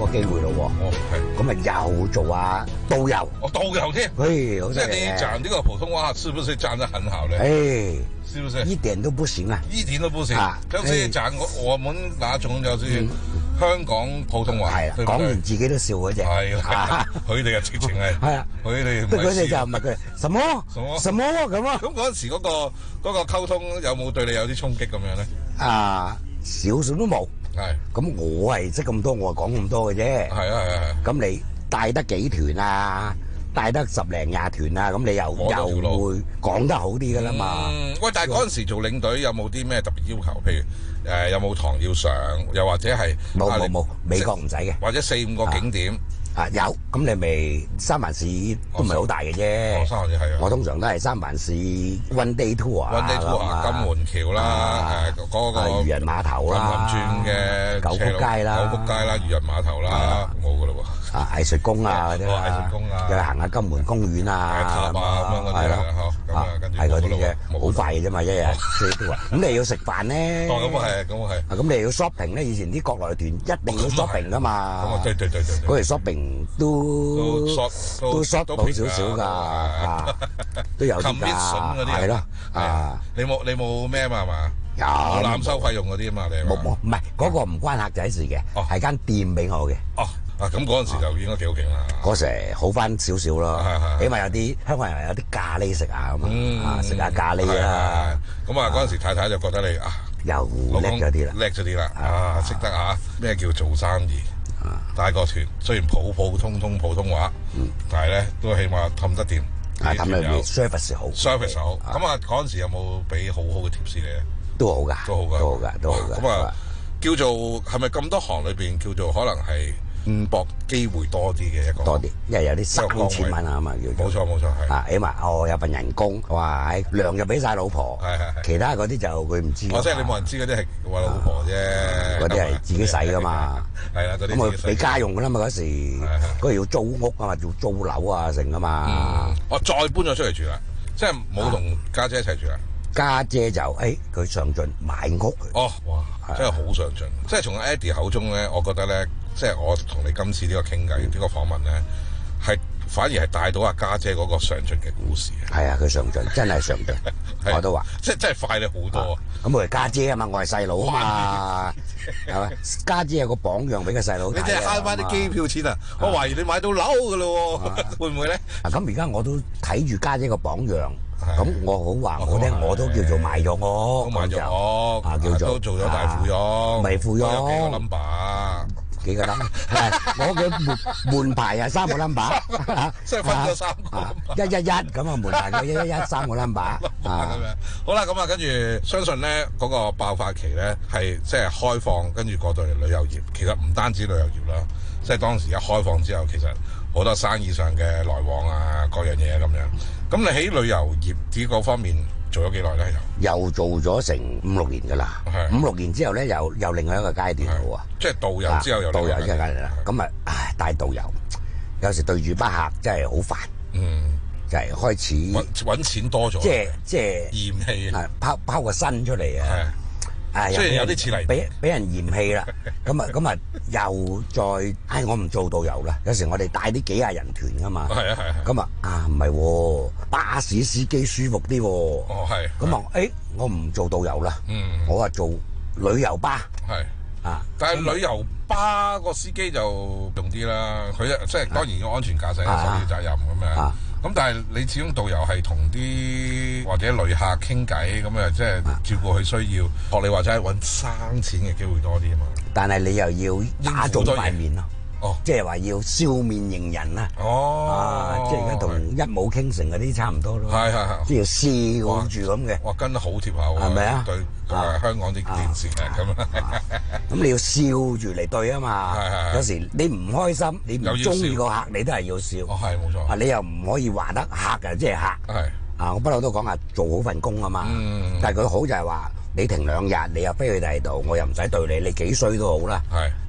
機會咯喎。 哦，係。 咁啊又做下導遊。 哦，導遊添。 嘿，好即係你講呢個普通話，是不是講得很好咧？ 誒， 是不是？ 一點都不行啊！ 一點都不行。就是講我我們那種就是香港普通話。 係啦，講完自己都笑嗰隻。 係啦，佢哋嘅直情係。係啊，佢哋唔係。 佢哋就唔係佢，什麼什麼什麼咁啊？ 咁嗰陣時嗰個嗰個溝通有冇對你有啲衝擊咁樣咧？ 啊，少少都冇。 係。咁我係識咁多，我係講咁多嘅啫。 係啊係啊係。 咁你帶得幾團啊？帶得十零廿團啊？咁你又又會講得好啲噶啦嘛？ 嗯，喂，但係嗰陣時做領隊有冇啲咩特別要求？譬如誒有冇堂要上，又或者係冇冇冇，美國唔使嘅， 或者四五個景點。 啊有，咁你咪三藩市都唔係好大嘅啫。 哦，三藩市係啊。 我通常都係三藩市 one day tour 啊。 one day tour 啊，金門橋啦，誒嗰個漁人碼頭啦， 轉嘅九福街啦， 九福街啦，漁人碼頭啦，冇噶咯喎。 啊藝術宮啊嗰啲藝術宮啊， 又行下金門公園啊， 塔啊咁樣嗰啲啦，嗬，咁啊跟住係嗰啲啫，好快嘅啫嘛，一日四多啊。咁你要食飯咧？ 哦，咁啊係，咁啊係。 咁你要 shopping 咧？以前啲國內團一定要 shopping 噶嘛。 咁啊，對對對對。 嗰時 shopping 都都 short 到少少㗎，啊，都有啲㗎，係咯，啊， 你冇你冇咩嘛係嘛？ 有攬收費用嗰啲啊嘛，你冇冇，唔係嗰個唔關客仔事嘅，係間店俾我嘅。 哦，啊咁嗰陣時就應該幾好勁啦。 嗰時好翻少少咯，起碼有啲香港人有啲咖喱食啊咁啊，食下咖喱啦。 咁啊嗰陣時太太就覺得你啊又叻咗啲啦， 叻咗啲啦，啊識得啊咩叫做生意。帶個團雖然普普通通普通話，但係咧都起碼氹得掂。 啊，氹得掂 service 好 ，service 好。咁啊嗰陣時有冇俾好好嘅 tips 你咧？ 都好噶， 都好噶， 都好噶，都好噶。 咁啊叫做係咪咁多行裏邊叫做可能係誤搏機會多啲嘅一個？ 多啲，因為有啲三千蚊啊嘛，叫冇錯冇錯係。 啊，起碼哦有份人工，哇，糧就俾晒老婆， 係係係。 其他嗰啲就佢唔知。 哦，即係你冇人知嗰啲係為老婆啫， 嗰啲係自己使噶嘛。 係啦，嗰啲咁啊俾家用噶啦嘛嗰時，嗰時要租屋啊嘛，要租樓啊成噶嘛。 我再搬咗出嚟住啦，即係冇同家姐一齊住啦。 家姐就誒佢上進買屋。 哦，哇，真係好上進。即係從 Eddie 口中咧，我覺得咧，即係我同你今次呢個傾偈呢個訪問咧，係反而係帶到阿家姐嗰個上進嘅故事。 係啊，佢上進真係上進，我都話， 即係真係快你好多。 咁我係家姐啊嘛，我係細佬啊嘛，係咪？家姐有個榜樣俾個細佬睇啊。 你淨係慳翻啲機票錢啊！我懷疑你買到樓噶咯喎，會唔會咧？ 啊，咁而家我都睇住家姐個榜樣。咁我好話我聽，我都叫做買咗屋， 買咗屋， 啊叫做都做咗大富翁， 未富翁， 幾個 number， 幾個 number，我嘅門門牌係三個 number， 即係分咗三個， 一一一咁啊門牌嘅一一一三個 number，啊咁樣，好啦，咁啊跟住相信咧嗰個爆發期咧係即係開放，跟住過到嚟旅遊業，其實唔單止旅遊業啦，即係當時一開放之後，其實好多生意上嘅來往啊，各樣嘢咁樣。咁你喺旅遊業呢個方面做咗幾耐咧？ 又又做咗成五六年噶啦，五六年之後咧，又又另外一個階段啦喎。 即係導遊之後又導遊之後階段啦。咁啊，唉，帶導遊有時對住班客真係好煩。嗯，就係開始揾揾錢多咗， 即係即係嫌棄啊，拋拋個身出嚟啊！ 啊，雖然有啲似嚟， 俾俾人嫌棄啦，咁啊咁啊，又再，唉，我唔做導遊啦。有時我哋帶啲幾廿人團噶嘛， 係啊係啊， 咁啊啊唔係，巴士司機舒服啲。 哦係， 咁啊，誒，我唔做導遊啦， 嗯， 我話做旅遊巴， 係啊， 但係旅遊巴個司機就用啲啦，佢即係當然要安全駕駛，首要責任咁樣。咁但係你始終導遊係同啲或者旅客傾偈，咁啊即係照顧佢需要，學你話齋揾生錢嘅機會多啲啊嘛。 但係你又要打腫塊面咯， 哦， 即係話要笑面迎人啊， 哦， 啊，即係而家同一舞傾城嗰啲差唔多咯， 係係係， 即係要笑住咁嘅。 哇，跟得好貼口啊， 係咪啊？ 對誒香港啲電視劇咁啊， 咁你要笑住嚟對啊嘛，有時你唔開心，你唔中意個客，你都係要笑。 哦，係冇錯。 啊，你又唔可以話得客啊，即係客。 係。 啊，我不嬲都講啊，做好份工啊嘛。 嗯。 但係佢好就係話，你停兩日，你又飛去第二度，我又唔使對你，你幾衰都好啦。 係。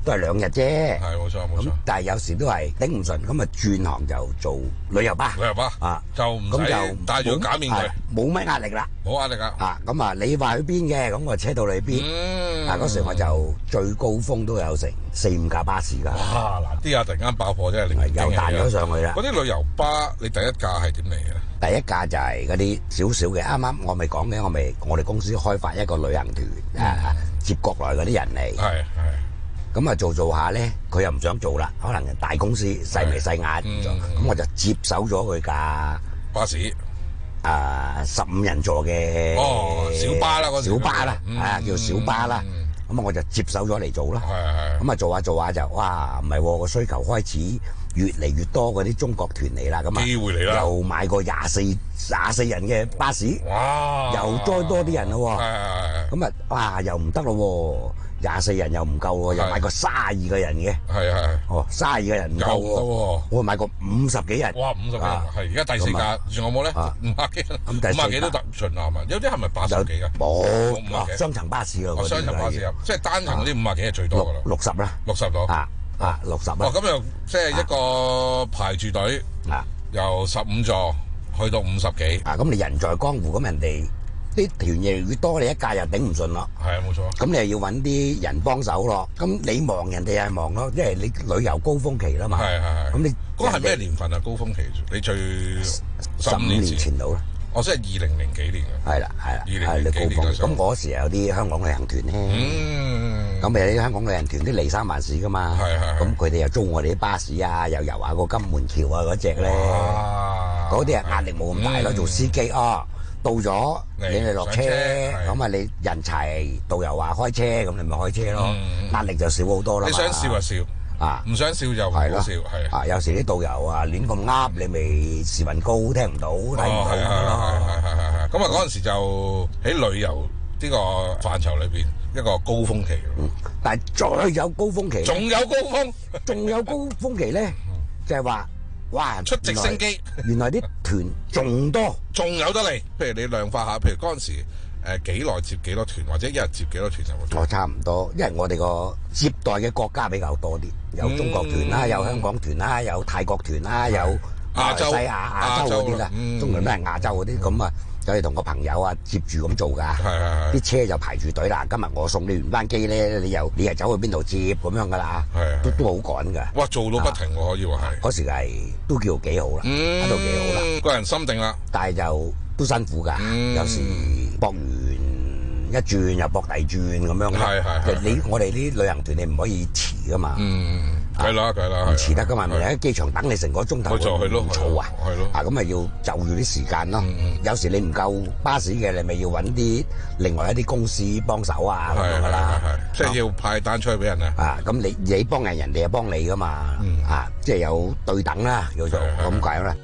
都係兩日啫。 係冇錯冇錯。 咁但係有時都係頂唔順，咁啊轉行就做旅遊巴。 旅遊巴啊， 就唔使戴住個假面具， 冇乜壓力啦。 冇壓力啊！ 啊，咁啊，你話去邊嘅，咁我車到你邊。 嗯。 啊，嗰時我就最高峰都有成四五架巴士㗎。 哇！嗱，啲啊突然間爆破真係令人又彈咗上去啦。 嗰啲旅遊巴，你第一架係點嚟嘅？ 第一架就係嗰啲少少嘅，啱啱我咪講嘅，我咪我哋公司開發一個旅行團，誒、啊、接國內嗰啲人嚟。 係係。 咁啊做做下咧，佢又唔想做啦，可能大公司細眉細眼唔做，咁、嗯、我就接手咗佢架巴士， 誒十五人座嘅哦小巴啦，嗰小巴啦，係啊、嗯、叫小巴啦。咁、嗯、啊我就接手咗嚟做啦。係係。咁啊做下做下就哇唔係個需求開始越嚟越多嗰啲中國團嚟啦，咁啊機會嚟啦， 又買個廿四廿四人嘅巴士， 哇！ 又再多啲人咯，係咁啊，哇！又唔得咯，廿四人又唔夠喎，又買個卅二個人嘅， 係係哦，卅二個人唔夠喎，我買個五十幾人， 哇！五十幾人係而家第四架仲有冇咧？五百幾，五百幾都得巡南啊！有啲係咪八十幾㗎？ 冇，雙層巴士啊， 雙層巴士啊，即係單層嗰啲五百幾係最多㗎啦， 六十啦， 六十度啊。啊，六十啊！ 哦，咁又即係一個排住隊，啊，由十五座去到五十幾。 啊，咁你人在江湖，咁人哋啲團越嚟越多，你一架又頂唔順咯。 係啊，冇錯。咁你又要揾啲人幫手咯。咁你忙，人哋又係忙咯，因為你旅遊高峰期啦嘛。 係係係。咁你嗰個係咩年份啊？高峰期你最十五年前到啦。 我即係二零零幾年嘅。係啦係啦。 二零零幾年嘅時候。 咁嗰時有啲香港旅行團咧。嗯。咁咪有啲香港旅行團啲嚟三藩市噶嘛，咁佢哋又租我哋啲巴士啊，又遊下個金門橋啊嗰隻咧，嗰啲啊壓力冇咁大咯。做司機啊，到咗你哋落車，咁啊你人齊導遊話開車，咁你咪開車咯，壓力就少好多啦。 你想笑就笑，啊唔想笑就唔好笑，係啊有時啲導遊啊亂咁噏，你咪時運高聽唔到睇唔到咯。 係係係係，咁啊嗰陣時就喺旅遊呢個範疇裏邊一個高峰期， 嗯、但係再有高峰期， 仲有高峰， 仲有高峰期咧，就係話，哇！ 出直升機， 原來啲團仲多， 仲有得嚟。譬如你量化下，譬如嗰陣時誒幾耐接幾多團，或者一日接幾多團就？ 我差唔多，因為我哋個接待嘅國家比較多啲，有中國團啦，有香港團啦，有泰國團啦，有馬來西亞亞洲嗰啲啦，通常都係亞洲嗰啲咁啊。我哋同個朋友啊接住咁做噶，啲車就排住隊啦。今日我送你完班機咧，你又你又走去邊度接咁樣噶啦，都都好趕噶。 哇，做到不停喎，可以話係。 嗰時係都叫幾好啦，喺度幾好啦， 個人心定啦。 但係就都辛苦噶，有時駁完一轉又駁第二轉咁樣。係係。你我哋啲旅行團你唔可以遲噶嘛。嗯。 係啦，係啦， 唔遲得噶嘛，咪喺機場等你成個鐘頭， 就係咯， 嘈啊， 係咯， 啊咁咪要就住啲時間咯。有時你唔夠巴士嘅，你咪要揾啲另外一啲公司幫手啊咁樣噶啦， 即係要派單出去俾人啊。 啊，咁你你幫人，人哋又幫你噶嘛，啊，即係有對等啦，叫做咁解啦。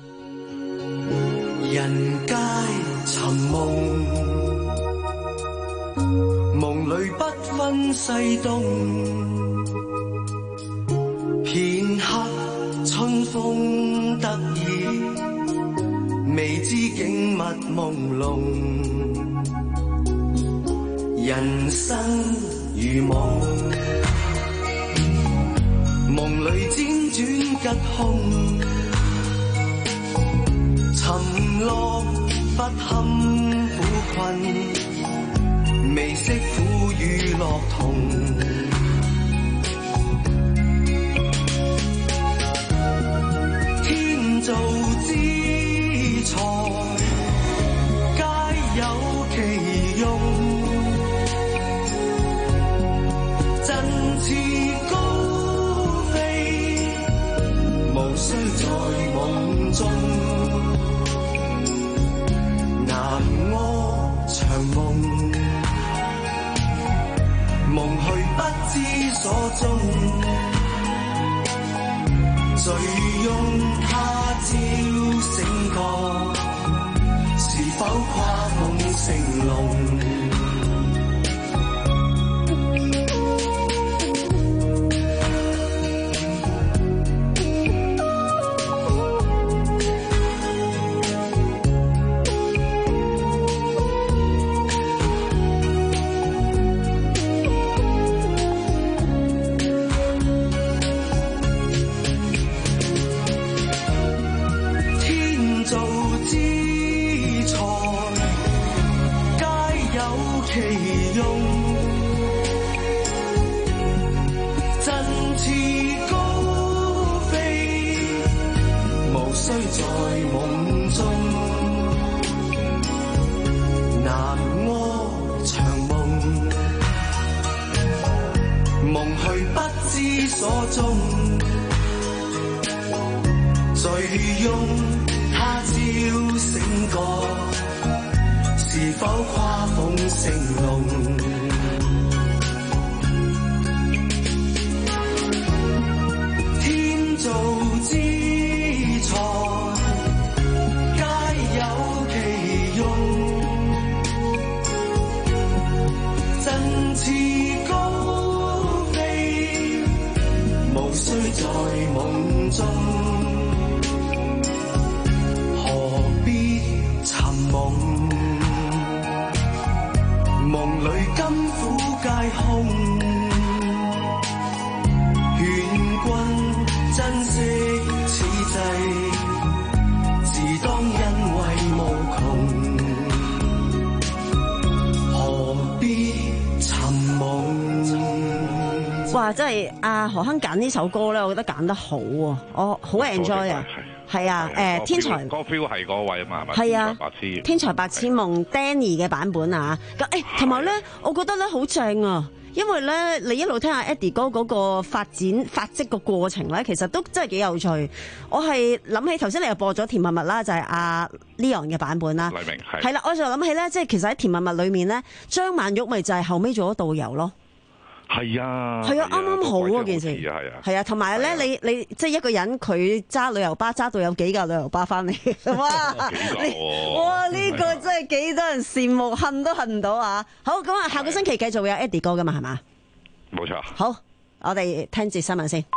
人皆尋夢，夢裏不分西東。片刻春風得意，未知景物朦朧。人生如夢，夢裏輾轉吉凶。沉落不堪苦困，未識苦與樂同。造之材，皆有其用。振翅高飛，無需在夢中。南柯長夢，夢去不知所蹤。醉擁他朝醒覺，是否跨夢成龍？ 所蹤，再利用他朝醒覺，是否跨鳳成龍？天造之材，皆有其用，振翅高飛，無需在夢中，何必尋夢？夢裏甘苦皆空，勸君珍惜此際，自當因為無窮，何必尋夢？ 哇！真係阿何鏗揀呢首歌咧，我覺得揀得好喎，我好 enjoy 啊！係啊，誒天才個 feel 係嗰位啊嘛，係咪？ 係啊， 白痴天才白痴夢 Danny 嘅版本啊，咁誒同埋咧，我覺得咧好正啊，因為咧你一路聽下 Eddie 哥嗰個發展發跡個過程咧，其實都真係幾有趣。我係諗起頭先你又播咗《甜蜜蜜》啦，就係阿 Leon 嘅版本啦，黎明係係啦，我就諗起咧，即係其實喺《甜蜜蜜》裏面咧，張曼玉咪就係後尾做咗導遊咯。 係啊， 係啊，啱啱好嗰件事， 係啊， 係啊，同埋咧，你你即係一個人佢揸旅遊巴揸到有幾架旅遊巴翻嚟，哇！哇！呢個真係幾多人羨慕，恨都恨唔到啊！好，咁啊，下個星期繼續會有 Eddie 哥噶嘛，係嘛？ 冇錯。 好，我哋聽節新聞先。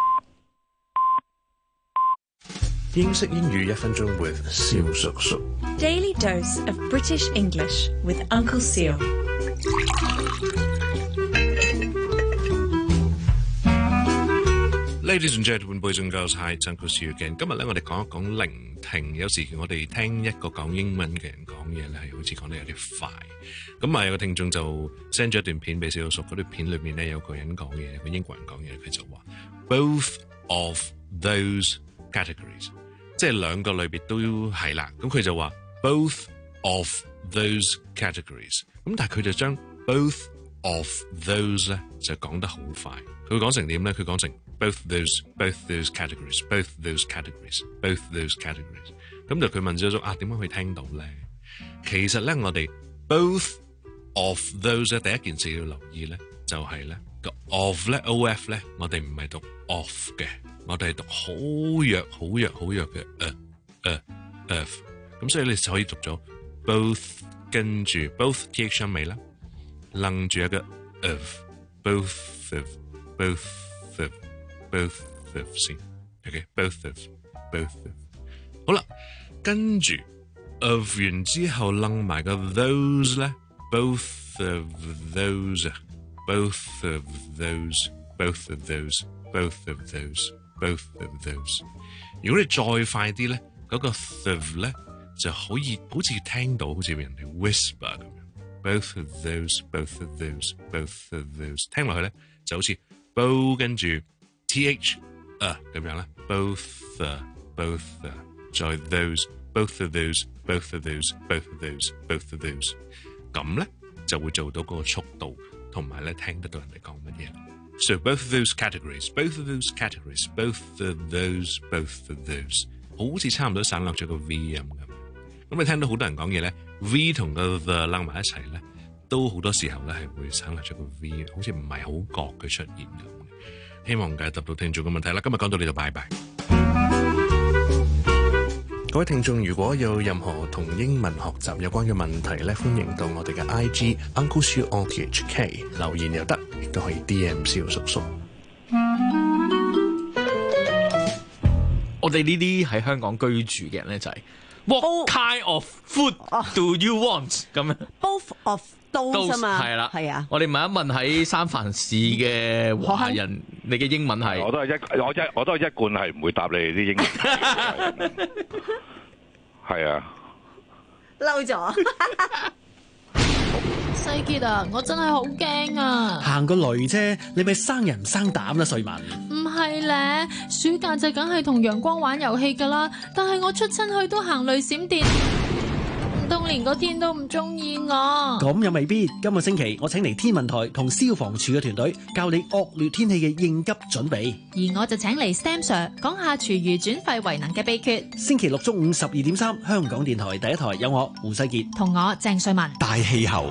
英式英語一分鐘 with 蕭叔叔。 Daily dose of British English with Uncle Seal。 Ladies and gentlemen, boys and girls, hi, it's Uncle Seal again。今日咧，我哋講一講聆聽。有時我哋聽一個講英文嘅人講嘢咧，係好似講得有啲快。咁啊，有個聽眾就 send 咗一段片俾小叔，嗰段片裏面咧有個人講嘢，有個英國人講嘢，佢就話 both of those categories， 即係兩個類別都係啦。咁佢就話 both of those categories。咁但係佢就將 both of those 咧就講得好快。佢講成點咧？佢講成Both those, both those categories, both those categories, both those categories。咁就佢問咗咗啊，點樣去聽到咧？其實咧，我哋 both of those 咧，第一件事要留意咧，就係咧個 of 咧 ，O F 咧，我哋唔係讀 of 嘅，我哋係讀好弱、好弱、好弱嘅 a、a、of。咁所以你就可以讀咗 both， 跟住 both th 尾啦，楞住一個 of，both of，both of。both of 先 ，OK， both of，both of， 好啦，跟住 of 完之後楞埋個 those 咧 ，both of those，both of those，both of those，both of those，both of those。如果你再快啲咧，嗰個 of 咧就可以好似聽到好似人哋 whisper 咁樣 ，both of those，both of those，both of those， 聽落去咧就好似 bow 跟住。th 啊咁樣啦 both uh, both uh, 再 those both of those both of those both of those both of those 咁咧就會做到嗰個速度同埋咧聽得到人哋講乜嘢。So both of those categories both of those categories both of those both of those 好似差唔多省略咗個 V 音咁。咁你聽到好多人講嘢咧 V 同個 the 楞埋一齊咧都好多時候咧係會省略咗個 V， 好似唔係好覺佢出現咁。希望解答到聽眾嘅問題啦。今日講到呢度，拜拜。各位聽眾，如果有任何同英文學習有關嘅問題咧，歡迎到我哋嘅 I G Uncle Siu O T H K 留言又得，亦都可以 D M 蕭叔叔。 我哋呢啲喺香港居住嘅人咧，就係 What kind of food do you want？ 咁樣 Both of those 啊嘛， 係啦， 係啊。 我哋問一問喺三藩市嘅華人，你嘅英文係？ 我都係一，我一，我都係一貫係唔會答你哋啲英文。係啊。 嬲咗。 世傑啊，我真係好驚啊！ 行個雷啫，你咪生人唔生膽啦，瑞文。 唔係咧，暑假就梗係同陽光玩遊戲噶啦，但係我出親去都行雷閃電，唔通連個天都唔中意我。 咁又未必，今個星期我請嚟天文台同消防處嘅團隊教你惡劣天氣嘅應急準備， 而我就請嚟 Sam Sir 講下廚餘轉廢為能嘅秘訣。 星期六中午十二點三，香港電台第一台有我胡世傑同我鄭瑞文。 大氣候。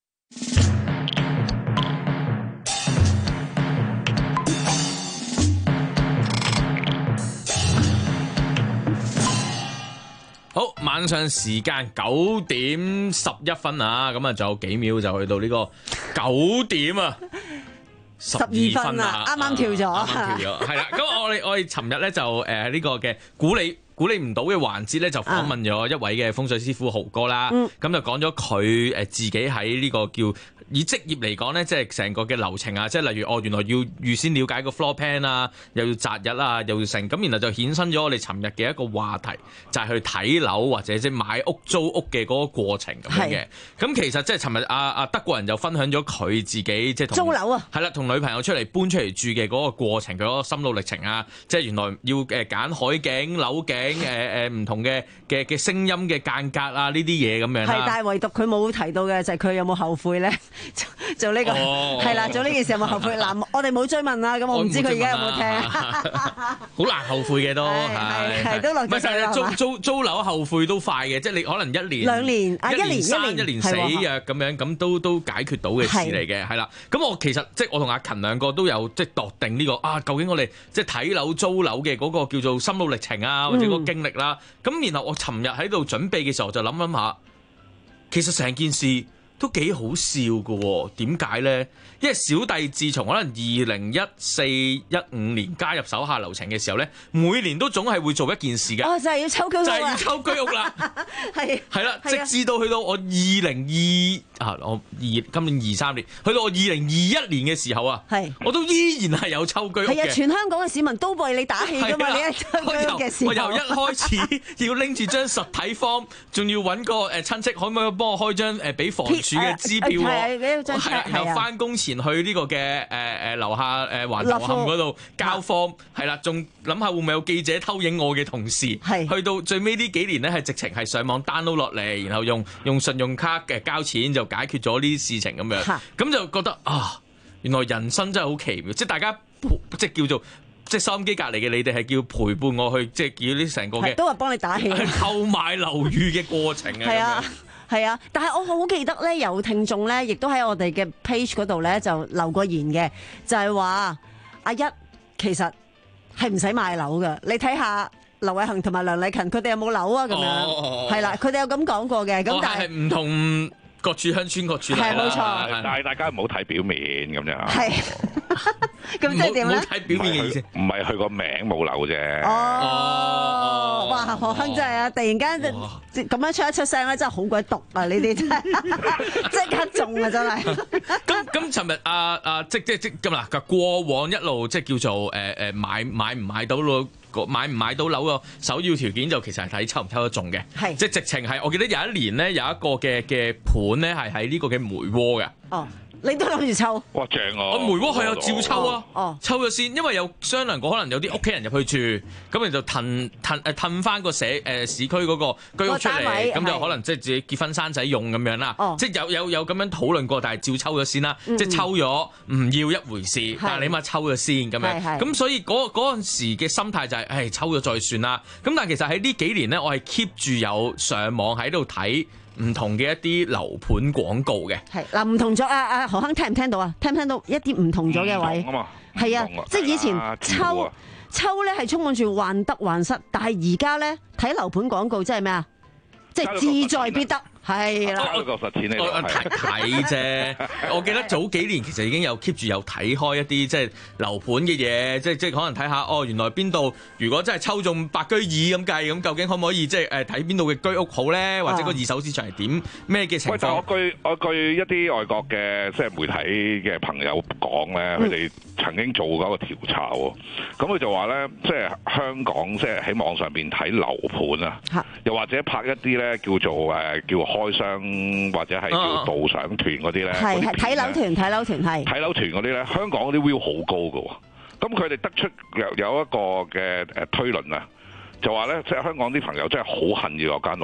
好，晚上時間九點十一分啊，咁啊仲有幾秒就去到呢個九點啊，十二分啊， 啱啱跳咗， 啱啱跳咗，係啦。咁我哋我哋尋日咧就誒呢個嘅估你估你唔到嘅環節咧，就訪問咗一位嘅風水師傅豪哥啦。咁、嗯、就講咗佢誒自己喺呢個叫以職業嚟講咧，即係成個嘅流程啊，即係例如哦，原來要預先了解個 floor plan 啊，又要擇日啊，又要成咁，然後就衍生咗我哋尋日嘅一個話題，就係、是、去睇樓或者即係買屋租屋嘅嗰個過程咁樣嘅。咁其實即係尋日阿阿德國人就分享咗佢自己即係租樓啊，係啦，同女朋友出嚟搬出嚟住嘅嗰個過程，佢嗰個心路歷程啊，即係原來要誒揀海景樓景誒誒唔同嘅嘅嘅聲音嘅間隔啊呢啲嘢咁樣啦。係， 但係唯獨佢冇提到嘅就係佢有冇後悔咧？做呢、這個係啦、哦，做呢件事有冇後悔？嗱，我哋冇追問啦，咁我唔知佢而家有冇聽。 好難後悔嘅都係，係都落咗水啦。租租租樓後悔都快嘅，即係你可能一年、 兩年、啊一年、 生一年、 一年死約咁樣，咁都都解決到嘅事嚟嘅，係啦。咁我其實即係我同阿勤兩個都有即係度定呢、這個啊，究竟我哋即係睇樓租樓嘅嗰個叫做心路歷程啊，或者個經歷啦。咁、嗯、然後我尋日喺度準備嘅時候就諗諗下，其實成件事都幾好笑㗎喎，點解咧？因為小弟自從可能二零一四一五年加入手下留情嘅時候咧，每年都總係會做一件事嘅。 哦，就係、是、要抽居屋，就係、是、 要抽居屋啦。係係啦，直至到去到我二零二啊，我二今年二三年，去到我二零二一年嘅時候啊，係我都依然係有抽居屋嘅。係啊， 全香港嘅市民都為你打氣㗎嘛！你一抽居屋嘅時候， 我由一開始要拎住張實體 form， 仲要揾個誒親戚可唔可以幫我開張誒俾房署嘅支票喎？係然後翻工前去呢個嘅誒誒樓下誒環頭磡嗰度交貨，係啦，仲諗下會唔會有記者偷影我嘅同事？係去到最尾呢幾年咧，係直情係上網 download 落嚟，然後用用信用卡嘅交錢就解決咗呢啲事情咁樣。咁就覺得啊，原來人生真係好奇妙，即係大家即係叫做即係收音機隔離嘅你哋係叫陪伴我去，即係叫呢成個嘅都係幫你打氣， 購買樓宇嘅過程啊。 係啊。係啊，但係我好記得咧，有聽眾咧，亦都喺我哋嘅 page 嗰度咧就留過言嘅，就係話阿一其實係唔使買樓㗎。你睇下劉偉恒同埋梁麗勤佢哋有冇樓啊？咁樣係啦，佢哋有咁講過嘅。咁但係唔同各處鄉村各處例啦。 係冇錯， 但係大家唔好睇表面咁樣。係。 咁即係點咧？ 唔好睇表面嘅意思， 唔係佢個名冇樓啫。 哦，哇！何亨真係啊，突然間咁樣出一出聲咧，真係好鬼毒啊！呢啲真係即刻中啊！真係。 咁咁，尋日啊啊，即即即咁嗱，過往一路即係叫做誒誒買買唔買到咯？買唔買到樓個首要條件就其實係睇抽唔抽得中嘅，係即係直情係。我記得有一年咧有一個嘅嘅盤咧係喺呢個嘅梅窩嘅。哦。 你都諗住抽？ 哇正啊！ 我梅窩係有照抽啊， 哦哦、 抽咗先，因為有商量過，可能有啲屋企人入去住，咁你就騰騰誒騰翻個社誒、呃、市區嗰個居屋出嚟，咁就可能即係自己結婚生仔用咁樣啦。哦、即係有有有咁樣討論過，但係照抽咗先啦。嗯、即係抽咗唔要一回事，但係你起碼抽咗先咁樣。咁所以嗰嗰陣時嘅心態就係、是，誒抽咗再算啦。咁但係其實喺呢幾年咧，我係 keep 住有上網喺度睇唔同嘅一啲樓盤廣告嘅，係嗱唔同咗啊啊何亨聽唔聽到啊？聽唔聽到一啲唔同咗嘅位？係啊，即係以前抽、啊、抽咧係充滿住患得患失，但係而家咧睇樓盤廣告即係咩啊？即係志在必得。係啦， 交個實錢嚟我睇睇啫。我記得早幾年其實已經有 keep 住有睇開一啲即係樓盤嘅嘢，即係即係可能睇下哦，原來邊度如果真係抽中白居二咁計，咁究竟可唔可以即係誒睇邊度嘅居屋好咧？或者個二手市場係點咩嘅情況？ 我據我據一啲外國嘅即係媒體嘅朋友講咧，佢哋曾經做過一個調查喎。咁佢就話咧，即係香港即係喺網上邊睇樓盤啊，又或者拍一啲咧叫做誒叫開箱或者係叫導賞團嗰啲咧， 係係睇樓團睇樓團係睇樓團嗰啲咧，香港嗰啲 view 好高㗎喎。咁佢哋得出有有一個嘅誒推論啊，就話咧，即係香港啲朋友真係好恨要有間屋啊。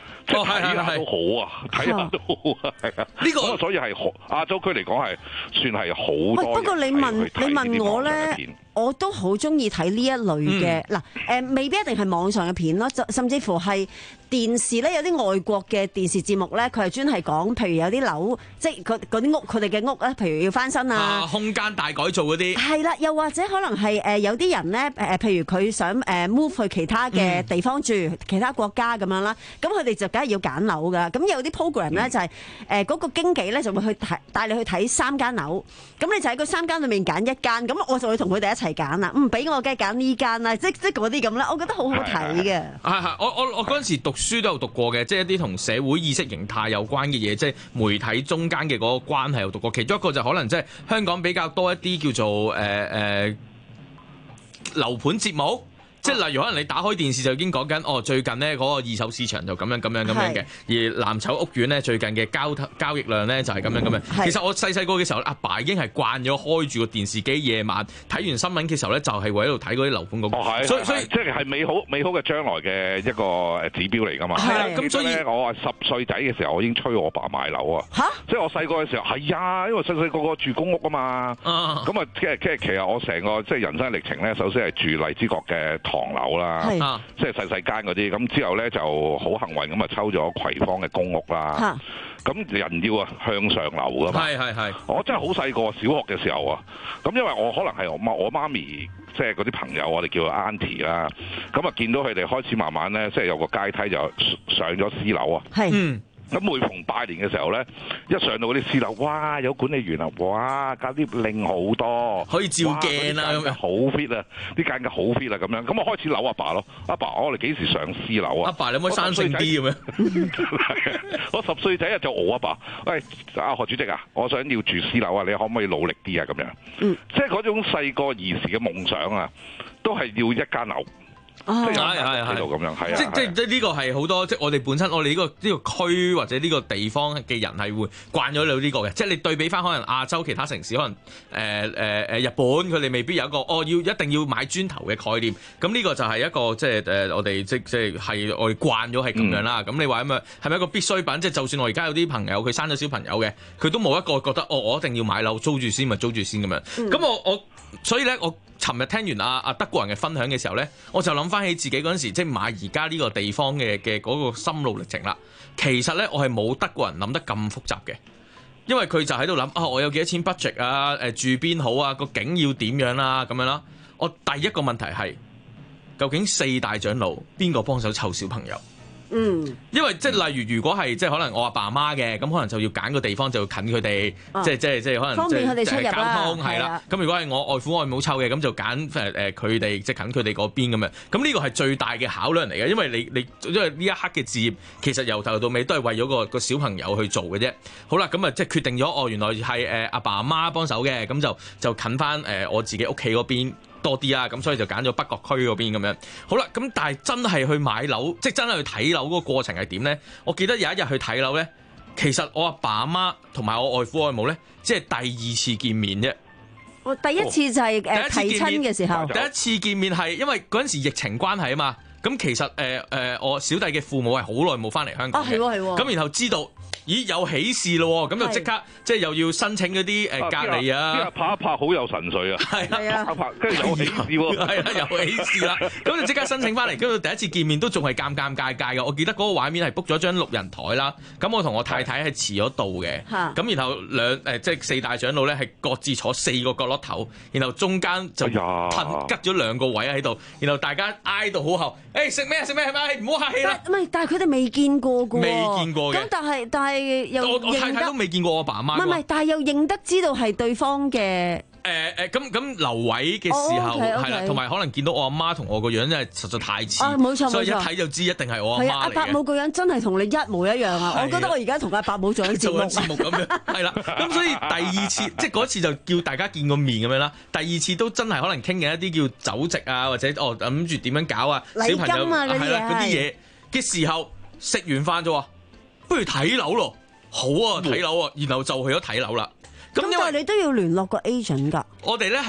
即係睇下都好啊，睇下都好啊，係啊。呢個所以係亞洲區嚟講係算係好多。 不過你問你問我咧，我都好中意睇呢一類嘅嗱誒，未必一定係網上嘅片咯，甚至乎係電視咧，有啲外國嘅電視節目咧，佢係專係講，譬如有啲樓，即係嗰嗰啲屋，佢哋嘅屋咧，譬如要翻新啊， 啊空間大改造嗰啲， 係啦，又或者可能係誒有啲人咧誒，譬如佢想誒 move 去其他嘅地方住，嗯、其他國家咁樣啦，咁佢哋就梗係要揀樓噶，咁有啲 program 咧就係誒嗰個經紀咧就會去睇帶你去睇三間樓，咁你就喺嗰三間裏面揀一間，咁我就會同佢哋一齊揀啦，唔俾我梗係揀呢間啦，即即嗰啲咁啦，我覺得好好睇嘅。 係係，我我我嗰陣時讀書都有讀過嘅，即係一啲同社會意識形態有關嘅嘢，即係媒體中間嘅嗰個關係有讀過。其中一個就可能即係香港比較多一啲叫做誒誒樓盤節目。即係例如可能你打開電視就已經講緊哦，最近呢嗰個二手市場就咁樣咁樣咁樣嘅，而藍籌屋苑咧最近嘅交交易量咧就係咁樣咁樣。其實我細細個嘅時候，阿爸，爸已經係慣咗開住個電視機，夜晚睇完新聞嘅時候咧，就係會喺度睇嗰啲樓盤嗰個。 哦， 所以所以即係美好美好嘅將來嘅一個指標嚟㗎嘛。 係啊，咁所以我係十歲仔嘅時候，我已經催我爸買樓啊。 嚇！ 即係我細個嘅時候係啊，因為細細個個住公屋啊嘛。咁啊，即係即係其實我成個即係人生歷程咧，首先係住荔枝角嘅唐樓啦。啊、即係細細間嗰啲，咁之後咧就好幸運咁啊抽咗葵芳嘅公屋啦。咁、啊、人要啊向上流噶嘛。係係係。我真係好細個，小學嘅時候啊。咁因為我可能係我媽我媽咪，即係嗰啲朋友，我哋叫 auntie 啦。咁啊見到佢哋開始慢慢咧，即係有個階梯就上咗私樓啊。係。嗯。咁每逢拜年嘅時候咧，一上到嗰啲私樓，哇！有管理員啊，哇！間啲靚好多， 可以照鏡啊，咁樣好 fit 啊！啲間嘅好 fit 啊，咁樣咁我開始扭阿爸咯。阿爸，我哋幾時上私樓啊？ 阿爸，你可唔可以生性啲咁樣？ 我十歲仔啊，就我阿爸，喂，阿何主席啊，我想要住私樓啊，你可唔可以努力啲啊？咁樣，嗯，即係嗰種細個兒時嘅夢想啊，都係要一間樓。係係係咁樣，係啊！ 即即即呢個係好多，即我哋本身我哋呢個呢個區或者呢個地方嘅人係會慣咗你呢個嘅。即係你對比翻可能亞洲其他城市，可能誒誒誒日本佢哋未必有一個哦要一定要買磚頭嘅概念。咁呢個就係一個即係誒我哋即即係我哋慣咗係咁樣啦。咁、嗯、你話咁啊係咪一個必需品？即係就算我而家有啲朋友佢生咗小朋友嘅，佢都冇一個覺得哦我一定要買樓租住先咪租住先咁樣。咁、嗯、我我所以咧我。尋日聽完阿阿德國人嘅分享嘅時候咧，我就諗翻起自己嗰陣時，即係買而家呢個地方嘅嘅嗰個心路歷程啦。其實咧，我係冇德國人諗得咁複雜嘅，因為佢就喺度諗啊，我有幾多錢 budget 啊？誒住邊好啊？個景要點樣啦？咁樣啦。我第一個問題係，究竟四大長老邊個幫手湊小朋友？嗯，因為即係例如，如果係即係可能我阿爸阿媽嘅，咁可能就要揀個地方就要近佢哋、啊，即係即係即係可能方便佢哋出入啦。 交通係啦，咁如果係我外父外母湊嘅，咁就揀誒誒佢哋即係近佢哋嗰邊咁樣。咁呢個係最大嘅考量嚟嘅，因為你你因為呢一刻嘅置業，其實由頭到尾都係為咗個個小朋友去做嘅啫。好啦，咁啊即係決定咗，哦原來係誒阿爸阿媽幫手嘅，咁就就近翻誒我自己屋企嗰邊多啲啊，咁所以就揀咗北角區嗰邊咁樣。好啦，咁但係真係去買樓，即係真係去睇樓嗰個過程係點咧？我記得有一日去睇樓咧，其實我阿爸阿媽同埋我外父外母咧，即係第二次見面啫。 我第一次就係誒提親嘅時候， 第一次見面係因為嗰陣時疫情關係啊嘛。咁其實誒誒、呃呃、我小弟嘅父母係好耐冇翻嚟香港嘅，咁、哦、然後知道。咦有喜事咯，咁就即刻即係又要申請嗰啲誒隔離啊！ 啲拍一拍好有神髓啊！係啊，拍一拍跟住有喜事喎， 係啦有喜事啦，咁就即刻申請翻嚟。跟住第一次見面都仲係尷尷尬尬嘅。我記得嗰個畫面係 book 咗張六人台啦，咁我同我太太係遲咗到嘅，咁然後兩誒即係四大長老咧係各自坐四個角落頭，然後中間就騰吉咗兩個位喺度，然後大家挨到好後，誒食咩食咩係咪？唔好客氣啦！ 唔係，但係佢哋未見過嘅， 未見過嘅。 咁但係但係。又我我太太都未見過我爸媽。 唔係唔係，但係又認得知道係對方嘅。 誒誒咁咁留位嘅時候係啦，同埋可能見到我阿媽同我個樣真係實在太似。啊，冇錯冇錯。所以一睇就知一定係我阿媽嚟嘅。係啊，阿伯母個樣真係同你一模一樣啊！我覺得我而家同阿伯母做緊節目。做緊節目咁樣。係啦，咁所以第二次即係嗰次就叫大家見個面咁樣啦。第二次都真係可能傾緊一啲叫酒席啊，或者哦諗住點樣搞啊，小朋友係啦嗰啲嘢嘅時候食完飯啫喎，不如睇樓咯。好啊，睇樓啊，然後就去咗睇樓啦。 咁但係你都要聯絡個 agent 㗎。 我哋咧係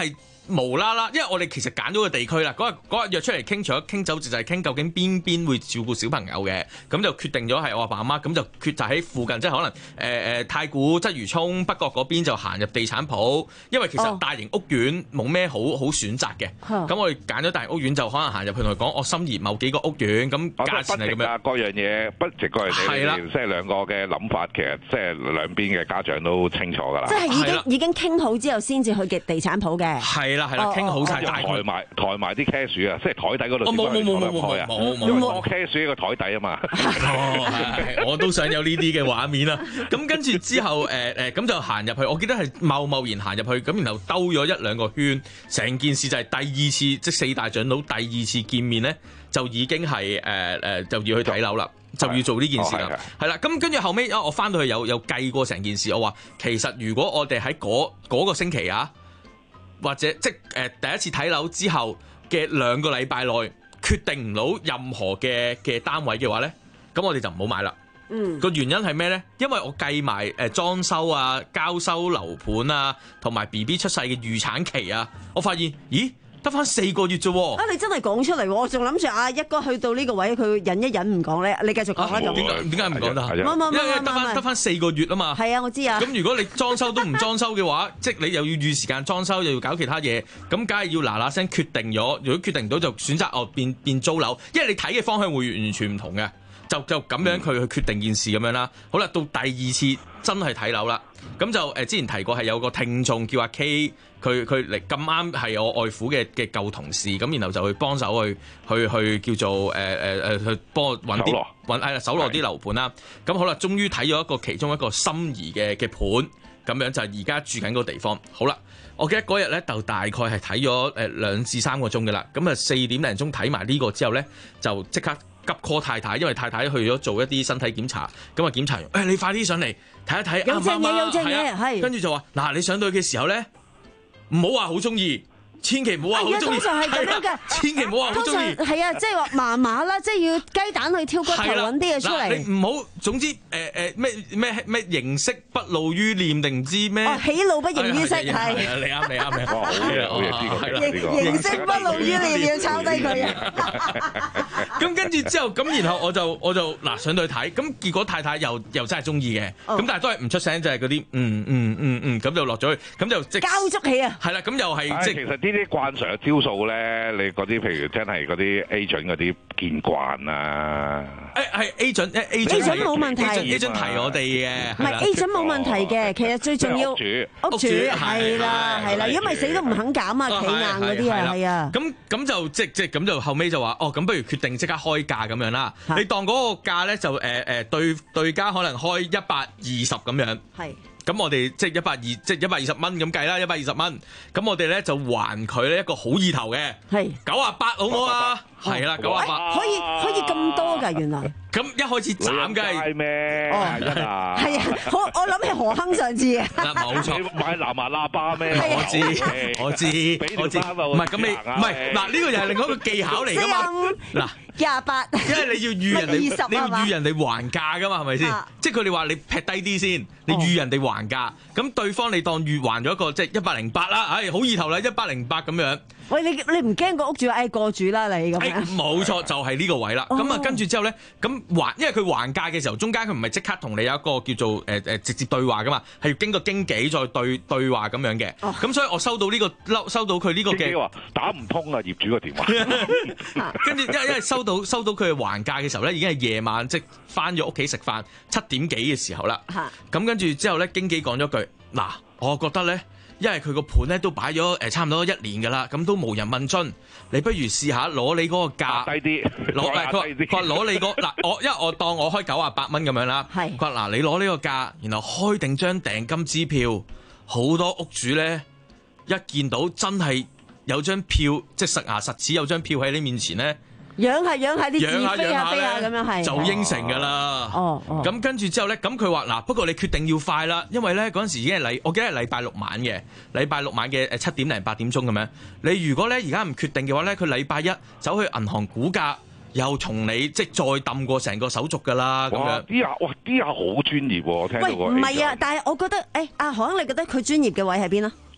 無啦啦，因為我哋其實揀咗個地區啦，嗰日嗰日約出嚟傾，除咗傾酒席就係傾究竟邊邊會照顧小朋友嘅，咁就決定咗係我阿爸阿媽，咁就決就喺附近，即係可能誒誒、呃、太古、鰂魚涌、北角嗰邊就行入地產鋪，因為其實大型屋苑冇咩好好選擇嘅，咁、哦、我哋揀咗大型屋苑就可能行入去同佢講，我心儀某幾個屋苑，咁價錢係咁樣， 各樣嘢不值各樣嘢，即係兩個嘅諗法，其實即係兩邊嘅家長都清楚㗎啦。 即係已經已經傾好之後先至去嘅地產鋪嘅。 係啦係啦，傾好晒， 抬埋抬埋啲 cash 啊，即係台底嗰度。 冇冇冇冇冇冇冇， 因為我 cash 喺個台底啊嘛。 我都想有呢啲嘅畫面啦。咁跟住之後誒誒，咁就行入去，我記得係貿貿然行入去，咁然後兜咗一兩個圈，成件事就係第二次，即係四大長老第二次見面咧，就已經係誒誒就要去睇樓啦。就要做呢件事啦，係啦、哦，咁跟住後尾，啊，我翻到去有有計過成件事，我話其實如果我哋喺嗰嗰個星期啊，或者即係、呃、第一次睇樓之後嘅兩個禮拜內決定唔到任何嘅嘅單位嘅話咧，咁我哋就唔好買啦。嗯，個原因係咩咧？因為我計埋誒裝修啊、交收樓盤啊，同埋 B B 出世嘅預產期啊，我發現咦？得翻四個月啫喎！ 啊，你真係講出嚟喎！我仲諗住啊，一哥去到呢個位，佢忍一忍唔講咧，你繼續講啦咁。 點解點解唔講得？ 冇冇冇， 因為得翻得翻四個月啊嘛。 係啊，我知啊。 咁如果你裝修都唔裝修嘅話，即係你又要預時間裝修，又要搞其他嘢，咁梗係要嗱嗱聲決定咗。如果決定唔到，就選擇哦變變租樓，因為你睇嘅方向會完全唔同嘅。就就咁樣佢去決定件事咁樣啦。好啦，到第二次真係睇樓啦，咁就誒之前提過係有個聽眾叫阿 K。佢佢嚟咁啱係我外父嘅嘅舊同事，咁然後就去幫手去去去叫做誒誒誒去幫我揾啲揾係啦搜羅啲樓盤啦。咁好啦，終於睇咗一個其中一個心儀嘅嘅盤，咁樣就係而家住緊嗰個地方。好啦，我記得嗰日咧就大概係睇咗誒兩至三個鐘嘅啦。咁啊四點零鐘睇埋呢個之後咧，就即刻急 call 太太，因為太太去咗做一啲身體檢查。咁啊檢查完，誒、哎、你快啲上嚟睇一睇， 有正嘢有正嘢，係跟住就話嗱，你上到去嘅時候咧。唔好話好中意，千祈唔好話好中意。 通常係咁樣嘅， 千祈唔好話好中意。 係啊，即係話麻麻啦，即係要雞蛋去挑骨頭揾啲嘢出嚟。 你唔好，總之誒誒咩咩咩形式不露於臉定唔知咩？ 哦，喜怒不形於色係。 你啱你啱你。 哇，好嘢好嘢，呢個形式不露於臉，要抄低佢啊！ 咁跟住之後，咁然後我就我就嗱上到去睇，咁結果太太又又真係中意嘅，咁、哦、但係都係唔出聲，就係嗰啲嗯嗯嗯嗯咁就落咗去，咁就即交足氣啊！ 係啦，咁又係即其實呢啲慣常嘅招數咧，你嗰啲譬如真係嗰啲 agent 嗰啲見慣啊。 誒係 agent，agent 冇問題 ，agent 提我哋嘅， 唔係 agent 冇問題嘅，其實最重要屋主屋主係啦係啦，因為死都唔肯減啊，企硬嗰啲啊係啊。 咁咁就即即咁就後尾就話哦，咁不如決定即刻開價咁樣啦。你當嗰個價咧就誒誒對對家可能開一百二十咁樣。係。咁我哋即係一百二，即係一百二十蚊咁計啦，一百二十蚊。咁我哋咧就還佢咧一個好意頭嘅，係九啊八好唔好啊？係啦，九啊八。可以可以咁多㗎，原來。 咁一開始斬梗係咩？ 哦，係啊，我我諗起何亨上次啊。 嗱，冇錯， 買藍牙喇叭咩？ 我知，我知，我知。唔係咁你唔係嗱呢個又係另外一個技巧嚟㗎嘛？嗱。 廿八， 因為你要預人哋，你要預人哋還價噶嘛，係咪先？即係佢哋話你劈低啲先，你預人哋還價，咁、哦、對方你當預還咗一個即係一百零八啦，唉，好意頭啦，一百零八咁樣。 喂，你你唔驚個屋主誒過主啦你咁樣？ 冇錯，就係、是、呢個位啦。咁啊、哦，跟住之後咧，咁還，因為佢還價嘅時候，中間佢唔係即刻同你有一個叫做誒誒、呃、直接對話噶嘛，係要經過經紀再對對話咁樣嘅。咁、哦、所以我收到呢、這個收到佢呢個嘅打唔通啊業主個電話。 跟住因為因為收到收到佢還價嘅時候咧，已經係夜晚即係翻咗屋企食飯七點幾嘅時候啦。咁跟住之後咧，經紀講咗句嗱，我覺得咧。因為佢個盤咧都擺咗誒差唔多一年㗎啦，咁都無人問津，你不如試下攞你嗰個價低啲， 攞誒佢話佢話攞你個嗱我，因為我當我開九啊八蚊咁樣啦，佢話嗱你攞呢個價，然後開定張訂金支票，好多屋主咧一見到真係有張票，即係實牙實齒有張票喺你面前咧。 養下養下啲字飛下飛下咁樣係， 就應承㗎啦。 哦哦， 咁跟住之後咧，咁佢話嗱，不過你決定要快啦，因為咧嗰陣時已經係禮，我記得係禮拜六晚嘅，禮拜六晚嘅誒七點零八點鐘咁樣。你如果咧而家唔決定嘅話咧，佢禮拜一走去銀行估價，又從你即係再揼過成個手續㗎啦。咁樣啲人哇啲人好專業喎，聽到個。 喂，唔係啊，但係我覺得誒，阿、欸、何，你覺得佢專業嘅位喺邊啊？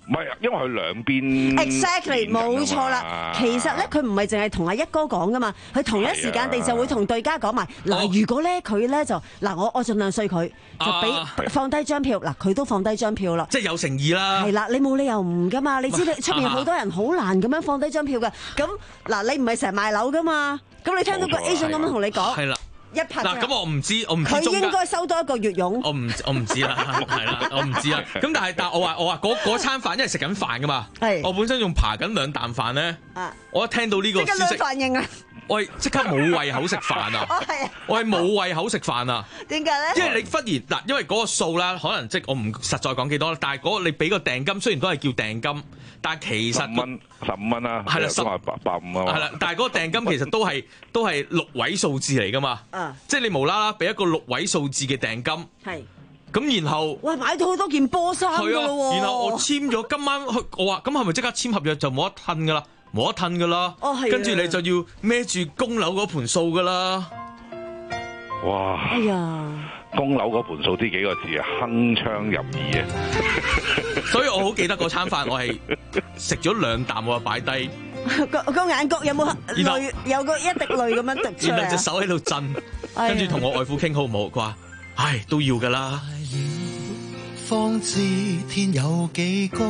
唔係，因為佢兩邊 exactly 冇錯啦。其實咧，佢唔係淨係同阿一哥講噶嘛，佢同一時間地就會同對家講埋嗱，如果咧佢咧就嗱，我我盡量衰佢，就俾放低張票，嗱佢都放低張票啦， 即係有誠意啦。 係啦，你冇理由唔噶嘛，你知你出面好多人好難咁樣放低張票噶，咁嗱你唔係成日賣樓噶嘛，咁你聽到個 agent 咁樣同你講， 係啦。 一拍嗱，咁我唔知，我唔知佢應該收多一個月傭。我唔我唔知啦，係啦，我唔知啦。咁但係但係我話我話嗰嗰餐飯因為食緊飯噶嘛，我本身仲爬緊兩啖飯咧，我一聽到呢個消息，即刻反應啊！ 我係即刻冇胃口食飯啊！ 哦係啊！ 我係冇胃口食飯啊！ 點解咧？ 因為你忽然嗱，因為嗰個數啦，可能即係我唔實在講幾多啦，但係嗰個你俾個訂金，雖然都係叫訂金，但係其實十蚊十五蚊啦， 係啦， 十百百五啊， 係啦，但係嗰個訂金其實都係都係六位數字嚟噶嘛， 啊， 即係你無啦啦俾一個六位數字嘅訂金， 係， 咁然後哇買到好多件波衫㗎咯喎， 然後我簽咗今晚去，我話咁係咪即刻簽合約就冇得褪噶啦？冇得褪噶啦， 哦係， 跟住你就要孭住供樓嗰盤數噶啦。 哇！ 哎呀， 供樓嗰盤數呢幾個字啊，鏗鏘入耳啊！ 所以我好記得嗰餐飯，我係食咗兩啖，我就擺低。 個個眼角有冇淚？有個一滴淚咁樣滴出嚟。 然後隻手喺度震，跟住同我外父傾好唔好？佢話：唉，都要噶啦。 方知天有幾高。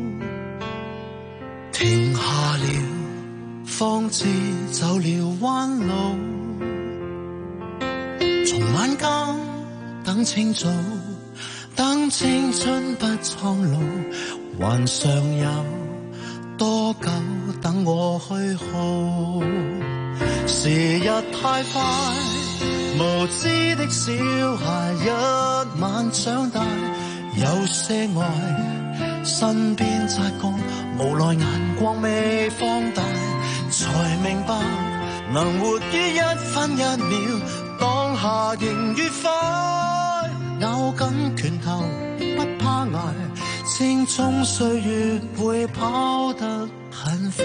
停下了，方知走了彎路。從晚間等清早，等青春不蒼老，還尚有多久等我去耗？時日太快，無知的小孩一晚長大，有些愛身邊擦過，無奈眼光未放大，才明白能活於一分一秒，當下仍愉快，咬緊拳頭不怕捱，青蔥歲月會跑得很快。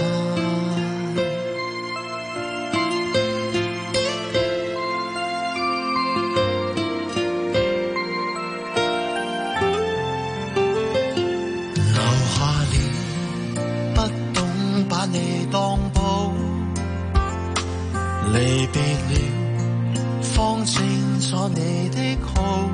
你當寶，離別了，方清楚你的好，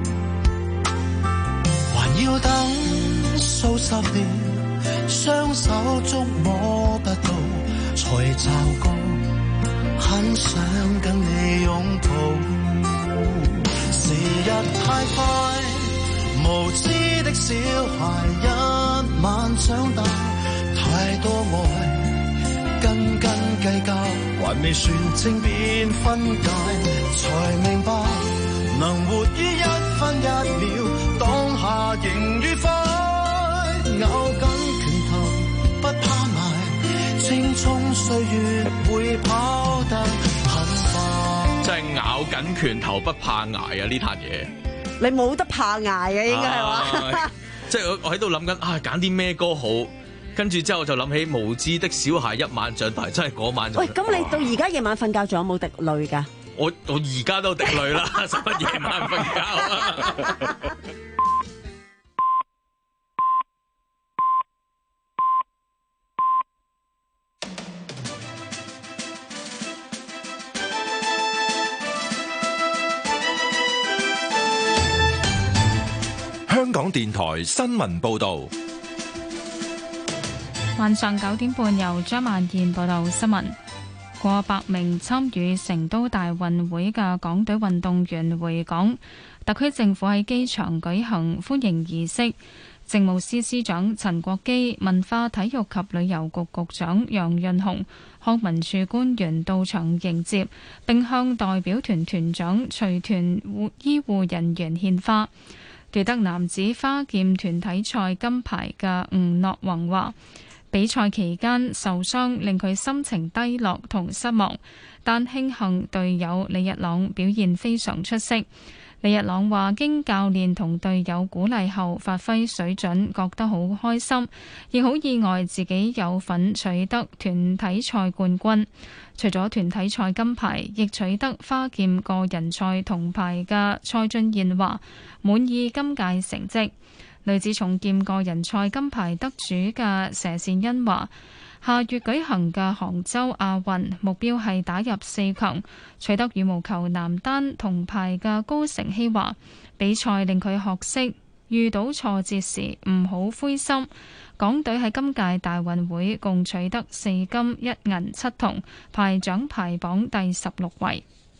還要等數十年，雙手觸摸不到，才驟覺很想跟你擁抱。時日太快，無知的小孩一晚長大，太多愛，斤斤計較，還未算正便分解，才明白能活於一分一秒，當下仍愉快，咬緊拳頭不怕捱，青蔥歲月會跑得很快。 真係咬緊拳頭不怕捱啊！呢壇嘢你冇得怕捱啊，應該係話。 即係我我喺度諗緊啊，揀啲咩歌好？跟住之後我就諗起無知的小孩一晚長大，真係嗰晚就。 喂，咁你到而家夜晚瞓覺仲有冇滴淚㗎？ 我我而家都滴淚啦，使乜夜晚瞓覺啊？ 香港電台新聞報導。 晚上九點半，由張曼燕報道新聞。過百名參與成都大運會嘅港隊運動員回港，特區政府喺機場舉行歡迎儀式。政務司司長陳國基、文化體育及旅遊局局長楊潤雄、康文署官員到場迎接，並向代表團團長、隨團醫護人員獻花。奪得男子花劍團體賽金牌嘅吳諾宏話，比賽期間受傷令佢心情低落同失望，但慶幸隊友李日朗表現非常出色。李日朗話經教練同隊友鼓勵後發揮水準，覺得好開心，亦好意外自己有份取得團體賽冠軍。除咗團體賽金牌，亦取得花劍個人賽銅牌嘅蔡俊彥話滿意今屆成績。 女子重劍個人賽金牌得主嘅佘善恩話，下月舉行嘅杭州亞運目標係打入四強。取得羽毛球男單銅牌嘅高成希話，比賽令佢學識遇到挫折時唔好灰心。港隊喺今屆大運會共取得四金一銀七銅，排獎牌榜第十六位。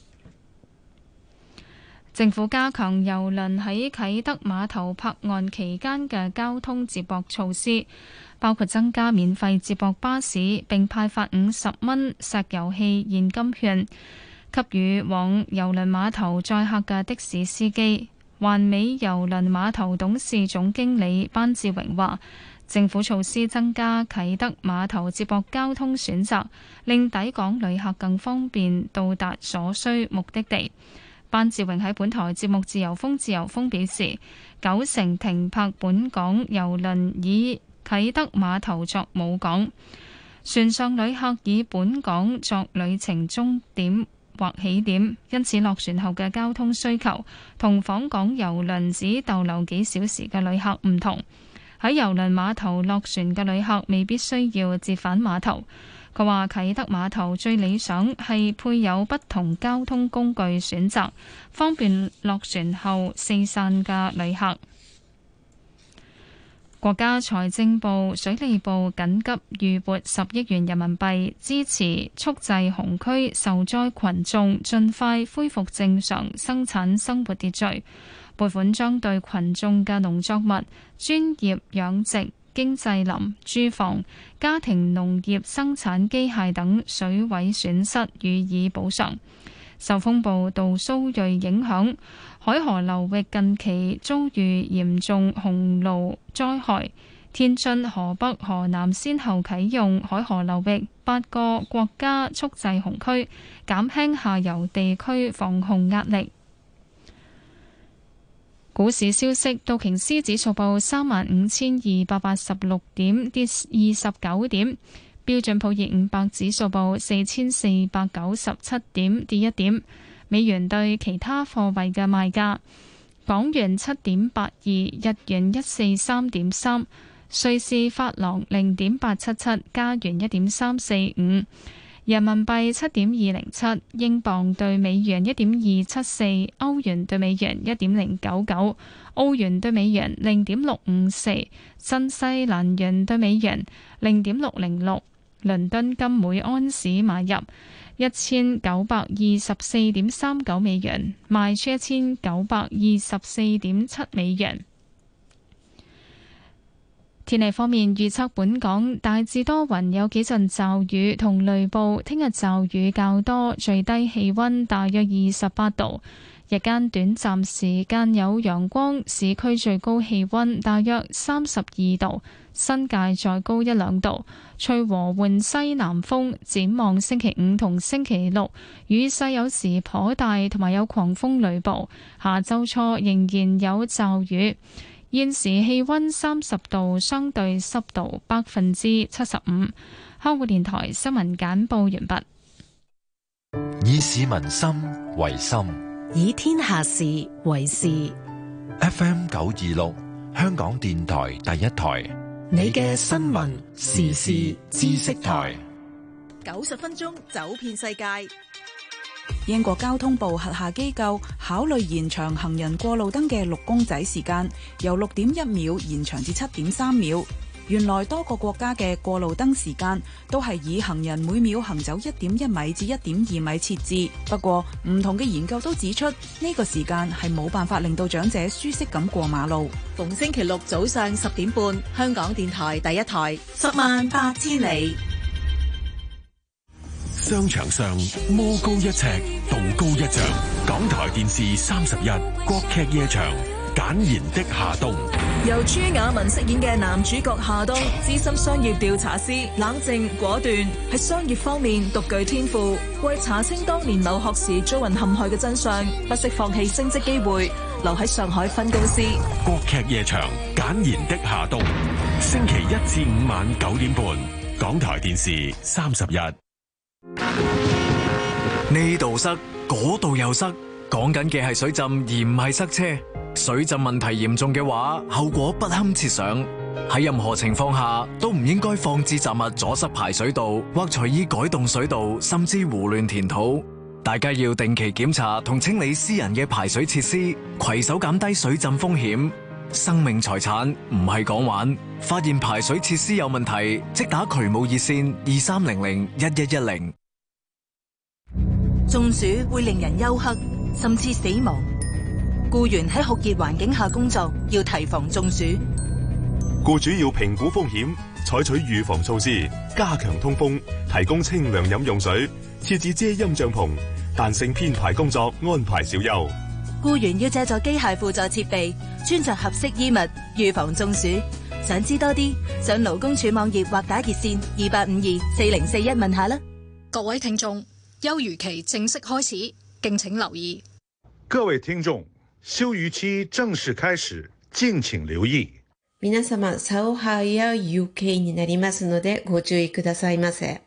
政府加強郵輪喺啟德碼頭泊岸期間嘅交通接駁措施，包括增加免費接駁巴士，並派發五十蚊石油氣現金券，給予往郵輪碼頭載客嘅的，的士司機。環美郵輪碼頭董事總經理班志榮話，政府措施增加啟德碼頭接駁交通選擇，令抵港旅客更方便到達所需目的地。班志榮喺本台節目《自由風》自由風表示，九成停泊本港郵輪以啟德碼頭作母港，船上旅客以本港作旅程終點或起點，因此落船後嘅交通需求同訪港郵輪只逗留幾小時嘅旅客唔同。喺郵輪碼頭落船嘅旅客未必需要折返碼頭。佢話啟德碼頭最理想係配有不同交通工具選擇，方便落船後四散嘅旅客。國家財政部、水利部緊急預撥十億元人民幣，支持促濟洪區受災群眾盡快恢復正常生產生活秩序。撥款將對群眾嘅農作物、專業養殖、經濟林、住房、家庭農業生產機械等水毀損失予以補償。受風暴杜蘇芮影響，海河流域近期遭遇嚴重洪澇災害。天津、河北、河南先後啟用海河流域八個國家蓄滯洪區，減輕下游地區防洪壓力。股市消息，道瓊斯指數報三萬五千二百八十六點，跌二十九點；標準普爾五百指數報四千四百九十七點，跌一點。美元對其他貨幣嘅賣價：港元七點八二，日元一四三點三，瑞士法郎零點八七七，加元一點三四五。人民幣七點二零七，英鎊對美元一點二七四，歐元對美元一點零九九，澳元對美元零點六五四，新西蘭元對美元零點六零六。倫敦金每安士買入一千九百二十四點三九美元，賣出一千九百二十四點七美元。天氣方面，預測本港大致多雲，有幾陣驟雨同雷暴。聽日驟雨較多，最低氣溫大約二十八度。日間短暫時間有陽光，市區最高氣溫大約三十二度，新界再高一兩度。吹和緩西南風。展望星期五同星期六，雨勢有時頗大，同埋有狂風雷暴。下周初仍然有驟雨。現時氣溫三十度，相對濕度百分之七十五。香港電台新聞簡報完畢。 以市民心為心， 以天下事為事。 F M 九二六，香港電台第一台， 你嘅新聞時事知識台， 九十分鐘走遍世界。 英國交通部轄下機構考慮延長行人過路燈嘅綠公仔時間，由六點一秒延長至七點三秒。原來多個國家嘅過路燈時間都係以行人每秒行走一點一米至一點二米設置。不過唔同嘅研究都指出，呢個時間係冇辦法令到長者舒適咁過馬路。 逢星期六早上十點半，香港電台第一台，十萬八千里。 商場上魔高一尺，道高一丈。港台電視三十一國劇夜場，簡言的夏冬， 由朱雅文飾演嘅男主角夏冬，資深商業調查師，冷靜果斷，喺商業方面獨具天賦，為查清當年留學時遭人陷害嘅真相，不惜放棄升職機會，留喺上海分公司。 國劇夜場，簡言的夏冬，星期一至五晚九點半，港台電視三十一。 呢度塞，嗰度又塞，講緊嘅係水浸而唔係塞車。 水浸問題嚴重嘅話，後果不堪設想。喺任何情況下都唔應該放置雜物阻塞排水道，或隨意改動水道，甚至胡亂填土。大家要定期檢查同清理私人嘅排水設施，攜手減低水浸風險。生命財產唔係講玩，發現排水設施有問題，即打渠務熱線二三零零一一一零。 中暑會令人休克，甚至死亡。僱員喺酷熱環境下工作，要提防中暑。 僱主要評估風險，採取預防措施，加強通風，提供清涼飲用水，設置遮陰帳篷，彈性編排工作，安排小休。 僱員要借助機械輔助設備，穿着合適衣物，預防中暑。想知多啲，上勞工處網頁或打熱線二八五二四零四一問下啦。 各位聽眾，休漁期正式開始，敬請留意。 各位聽眾，休漁期正式開始，敬請留意。 皆様、竿はや有形になりますのでご注意くださいませ。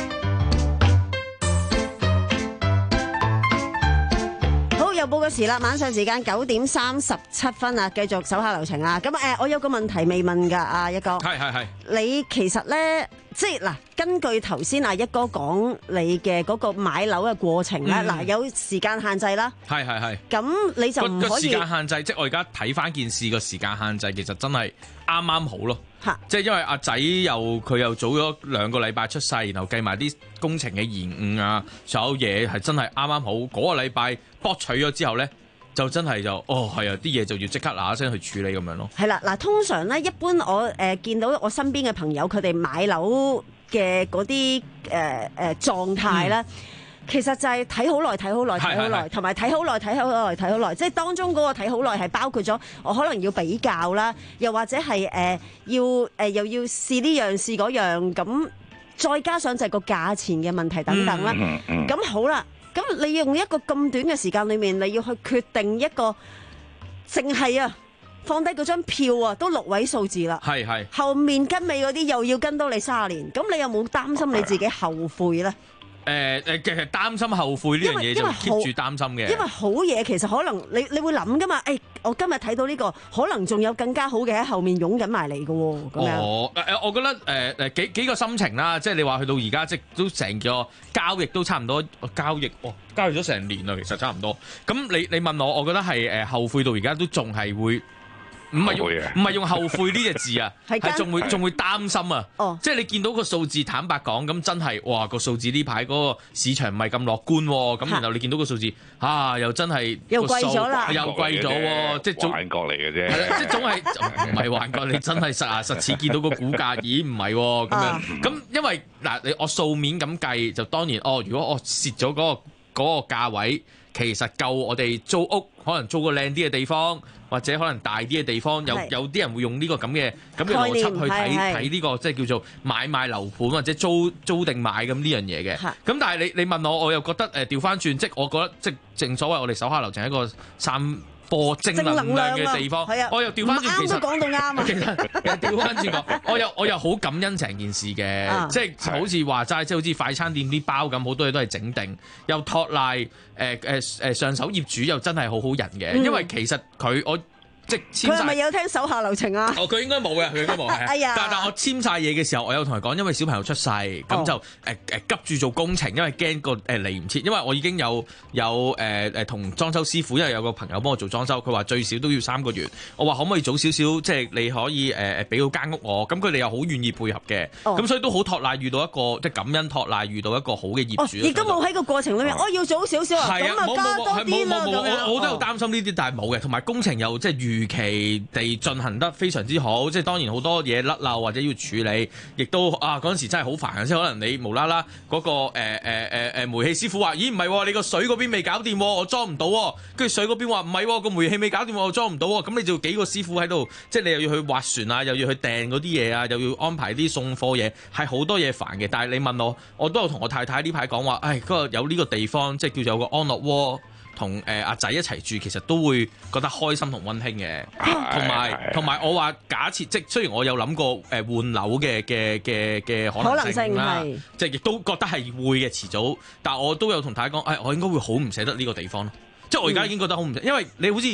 又報個時啦，晚上時間九點三十七分啊，繼續手下留情啊！咁誒、呃，我有個問題未問㗎，阿一哥。係係係。你其實咧，即係嗱，根據頭先阿一哥講你嘅嗰個買樓嘅過程咧，嗱、嗯、有時間限制啦。係係係。咁你就唔可以。個時間限制，即係我而家睇翻件事個時間限制，其實真係啱啱好咯。即係因為阿仔又佢又早咗兩個禮拜出世，然後計埋啲工程嘅延誤啊，所有嘢係真係啱啱好嗰、那個禮拜博取咗之後咧，就真係就哦係啊，啲嘢就要即刻嗱嗱聲去處理咁樣咯。係啦，嗱，通常咧一般我誒、呃、見到我身邊嘅朋友佢哋買樓嘅嗰啲誒誒狀態咧。嗯其實就係睇好耐，睇好耐，睇好耐，同埋睇好耐，睇好耐，睇好耐。即係當中嗰個睇好耐係包括咗我可能要比較啦，又或者係誒、呃、要誒、呃、又要試呢樣試嗰樣，咁再加上就係個價錢嘅問題等等啦。咁、嗯嗯嗯、好啦，咁你用一個咁短嘅時間裏面，你要去決定一個淨係啊放低嗰張票啊，都六位數字啦。係係。後面跟尾嗰啲又要跟到你卅年，咁你有冇擔心你自己後悔咧？誒誒，其實擔心後悔呢樣嘢就 keep 住擔心嘅。因為好嘢其實可能你你會諗噶嘛，誒、哎，我今日睇到呢、這個，可能仲有更加好嘅喺後面湧緊埋嚟嘅喎。咁樣哦，誒我覺得誒誒、呃、幾幾個心情啦，即係你話去到而家，即係都成個交易都差唔多交易，哦，交易咗成年啦，其實差唔多。咁你你問我，我覺得係誒後悔到而家都仲係會。唔係用唔係用後悔呢隻字啊，係仲會仲會擔心啊！哦、即係你見到個數字，坦白講，咁真係哇個數字呢排嗰個市場唔係咁樂觀喎、啊。咁然後你見到個數字啊，又真係又貴咗啦，又貴咗喎，即係總幻覺嚟嘅啫。係啦，即係總係唔係幻覺？你真係實牙實齒見到個股價，咦唔係喎咁樣。咁、啊、因為嗱，你我數面咁計，就當然哦，如果我蝕咗嗰個嗰個價位，其實夠我哋租屋，可能租個靚啲嘅地方。或者可能大啲嘅地方，有有啲人會用呢個咁嘅咁嘅邏輯去睇睇呢個即係叫做買賣樓盤或者租租定買咁呢樣嘢嘅。咁但係你你問我，我又覺得誒調翻轉，即係我覺得即係正所謂我哋手下留情係一個散播正能量嘅地方。啊、我又調翻轉，其實講到啱啊。其實調翻轉講，我又我又好感恩成件事嘅、啊，即係好似話齋，即係好似快餐店啲包咁，好多嘢都係整定，又托賴誒誒誒上手業主又真係好好人嘅、嗯，因為其實佢我。佢係咪有聽手下留情啊？哦，佢應該冇嘅，佢應該冇。係啊。哎呀！但但我簽晒嘢嘅時候，我有同佢講，因為小朋友出世，咁、哦、就誒誒、呃、急住做工程，因為驚個誒嚟唔切。因為我已經有有誒誒同裝修師傅，因為有個朋友幫我做裝修，佢話最少都要三個月。我話可唔可以早少少，即係你可以誒誒俾到間屋我。咁佢哋又好願意配合嘅。咁、哦、所以都好托賴遇到一個即係感恩托賴遇到一個好嘅業主。亦都冇喺個過程裏面，我、哦、要早少少啊，咁啊加多啲啦咁樣。我我都有擔心呢啲，但係冇嘅。同埋工程又即係預期地進行得非常之好，即係當然好多嘢甩漏或者要處理，亦都啊嗰陣時真係好煩嘅，即係可能你無啦啦嗰個誒誒誒誒煤氣師傅話：咦唔係，你個水嗰邊未搞掂，我裝唔到。跟住水嗰邊話唔係，個煤氣未搞掂，我裝唔到。咁你就幾個師傅喺度，即係你又要去劃船啊，又要去訂嗰啲嘢啊，又要安排啲送貨嘢，係好多嘢煩嘅。但係你問我，我都有同我太太呢排講話，唉，嗰個有呢個地方，即係叫做有個安樂窩。同誒阿仔一齊住，其實都會覺得開心同溫馨嘅。同埋同埋，我話假設，即係雖然我有諗過誒換樓嘅嘅嘅嘅可能性啦，即係亦都覺得係會嘅遲早。但係我都有同大家講，誒、哎，我應該會好唔捨得呢個地方咯。即係我而家已經覺得好唔捨得，因為你好似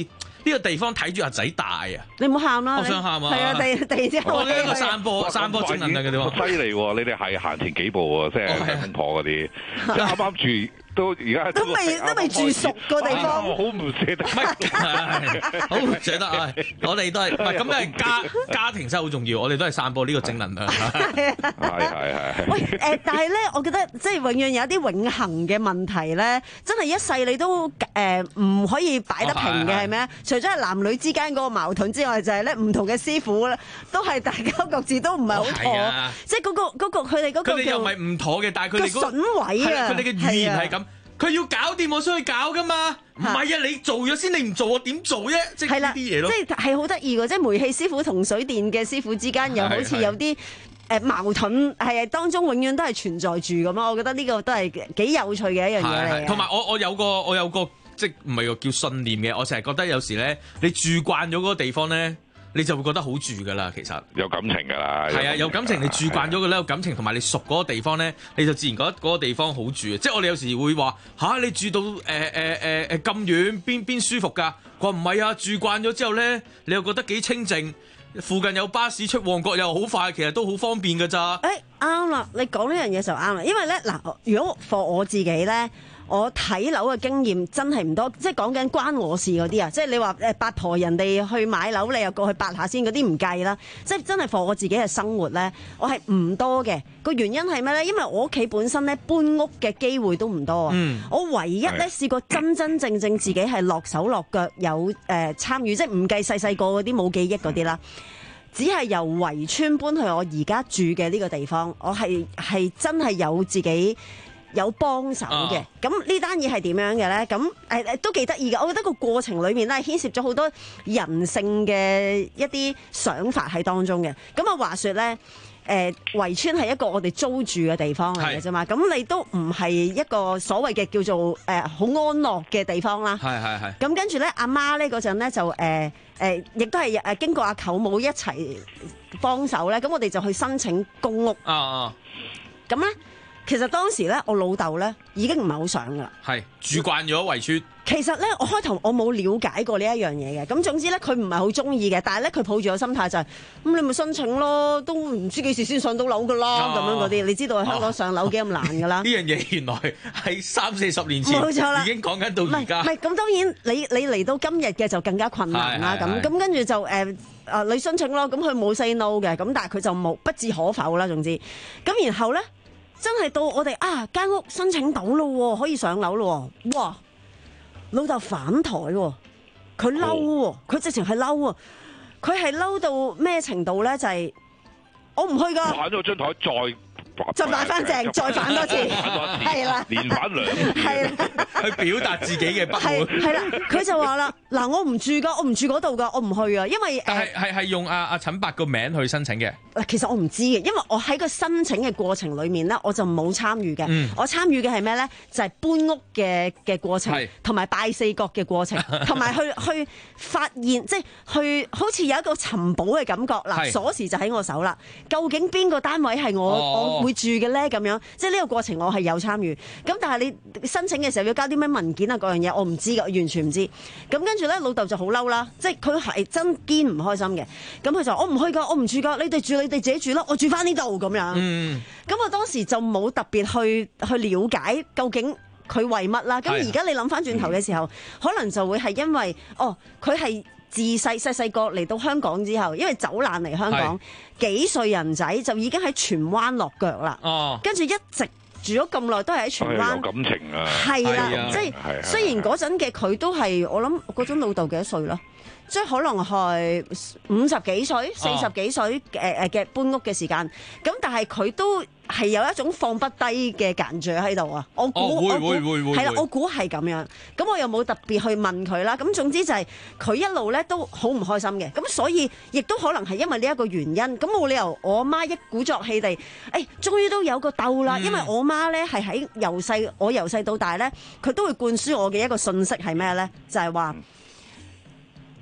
呢個地方睇住阿仔大啊！ 你唔好喊啦， 我想喊啊！ 係啊，第第二之後我呢個散播散播正能量嘅地方， 犀利喎！你哋係行前幾步喎，即係公婆嗰啲，即係啱啱住。都而家都未都未住熟個地方， 好唔捨得， 好唔捨得啊！我哋都係唔係咁係家家庭真係好重要，我哋都係散播呢個正能量。係係係。 喂誒，但係咧，我覺得即係永遠有一啲永恆嘅問題咧，真係一世你都誒唔可以擺得平嘅係咩？除咗係男女之間嗰個矛盾之外，就係咧唔同嘅師傅咧，都係大家各自都唔係好妥，即係嗰個嗰個佢哋嗰個佢哋又唔係唔妥嘅，但係佢哋個筍位啊， 佢哋嘅語言係咁。佢要搞掂我先去搞噶嘛，唔係啊！你做咗先，你唔做我點做啫？即係呢啲嘢咯。即係係好得意嘅，即係煤氣師傅同水電嘅師傅之間又好似有啲誒矛盾，係啊，當中永遠都係存在住咁咯。我覺得呢個都係幾有趣嘅一樣嘢嚟。 同埋我我有個我有個即係唔係個叫信念嘅，我成日覺得有時咧，你住慣咗嗰個地方咧。你就會覺得好住噶啦，其實有感情噶啦。 係啊，有感情，你住慣咗嘅咧，有感情同埋你熟嗰個地方咧，你就自然覺得嗰個地方好住。即係我哋有時會話吓、啊，你住到誒誒誒誒咁遠，邊邊舒服㗎？佢話唔係啊，住慣咗之後咧，你又覺得幾清靜，附近有巴士出旺角又好快，其實都好方便㗎咋。 誒啱啦，你講呢樣嘢就啱啦，因為咧嗱，如果 for 我自己咧。我睇樓嘅經驗真係唔多，即係講緊關我事嗰啲啊！即係你話誒八婆人哋去買樓，你又過去八下先嗰啲唔計啦。即係真係 for 我自己嘅生活咧，我係唔多嘅。個原因係咩咧？因為我屋企本身咧搬屋嘅機會都唔多啊。嗯、我唯一咧試過真真正正自己係落手落腳有誒、呃、參與，即係唔計細細個嗰啲冇記憶嗰啲啦。只係由圍村搬去我而家住嘅呢個地方，我係係真係有自己。有幫手嘅，咁呢單嘢係點樣嘅咧？咁誒誒都幾得意嘅，我覺得個過程裏面咧係牽涉咗好多人性嘅一啲想法喺當中嘅。咁啊話說咧，誒圍村係一個我哋租住嘅地方嚟嘅啫嘛，咁你都唔係一個所謂嘅叫做誒好安樂嘅地方啦。係係係。咁跟住咧，阿媽咧嗰陣咧就誒誒，亦都係誒經過阿舅母一齊幫手咧，咁我哋就去申請公屋。啊啊。咁咧。其實當時咧，我老豆咧已經唔係好想噶啦， 係住慣咗圍村。 其實咧，我開頭我冇了解過呢一樣嘢嘅，咁總之咧，佢唔係好中意嘅，但係咧，佢抱住個心態就係、是，咁、嗯、你咪申請咯，都唔知幾時先上到樓噶啦，咁、啊、樣嗰啲，你知道香港上樓幾咁難噶啦。呢樣嘢原來係三四十年前冇錯啦，已經講緊到而家。 唔係咁，當然你你嚟到今日嘅就更加困難啦。咁咁跟住就誒誒、呃，你申請咯，咁佢冇 say no 嘅，咁但係佢就冇不置可否啦。總之，咁然後咧。真係到我哋啊間屋申請到咯，可以上樓咯，哇！老豆反台喎，佢嬲喎，佢直情係嬲喎，佢係嬲到咩程度咧？就係、是、我唔去㗎， 反咗張台再。 就反翻正，再反多次，係啦， 連反兩次， 係啦， 去表達自己嘅不滿。 係啦，佢就話啦，嗱，我唔住噶，我唔住嗰度噶，我唔去啊，因為但係係係用阿阿陳伯個名去申請嘅。 嗱，其實我唔知嘅，因為我喺個申請嘅過程裡面咧，我就冇參與嘅。嗯、我參與嘅係咩咧？就係、是、搬屋嘅嘅過程，同埋拜四角嘅過程，同埋去去發現，即係去好似有一個尋寶嘅感覺。嗱，鎖匙就喺我手啦。究竟邊個單位係我、哦、我會住嘅咧？咁樣，即係呢個過程我係有參與。咁但係你申請嘅時候要交啲咩文件啊？嗰樣嘢我唔知㗎，我完全唔知。咁跟住咧，老豆就好嬲啦，即係佢係真堅唔開心嘅。咁佢就我唔去㗎，我唔住㗎，你哋住你哋自己住咯，我住翻呢度咁樣。嗯。咁我當時就冇特別去去了解究竟佢為乜啦。咁而家你諗翻轉頭嘅時候，可能就會係因為哦，佢係。自細細細個嚟到香港之後，因為走難嚟香港，幾歲人仔就已經喺荃灣落腳啦。哦，跟住一直住咗咁耐都係喺荃灣。有感情啊！係啦，即係雖然嗰陣嘅佢都係，我諗嗰陣老豆幾多歲啦？即係可能係五十幾歲、四十幾歲誒誒嘅搬屋嘅時間，咁但係佢都係有一種放不低嘅間著喺度啊！我估、哦、我估係啦，我估係咁樣。咁我又冇特別去問佢啦。咁總之就係佢一路咧都好唔開心嘅。咁所以亦都可能係因為呢一個原因。咁冇理由我媽一鼓作氣地，誒、哎，終於都有個竇啦。嗯、因為我媽咧係喺由細，我由細到大咧，佢都會灌輸我嘅一個信息係咩咧？就係、是、話。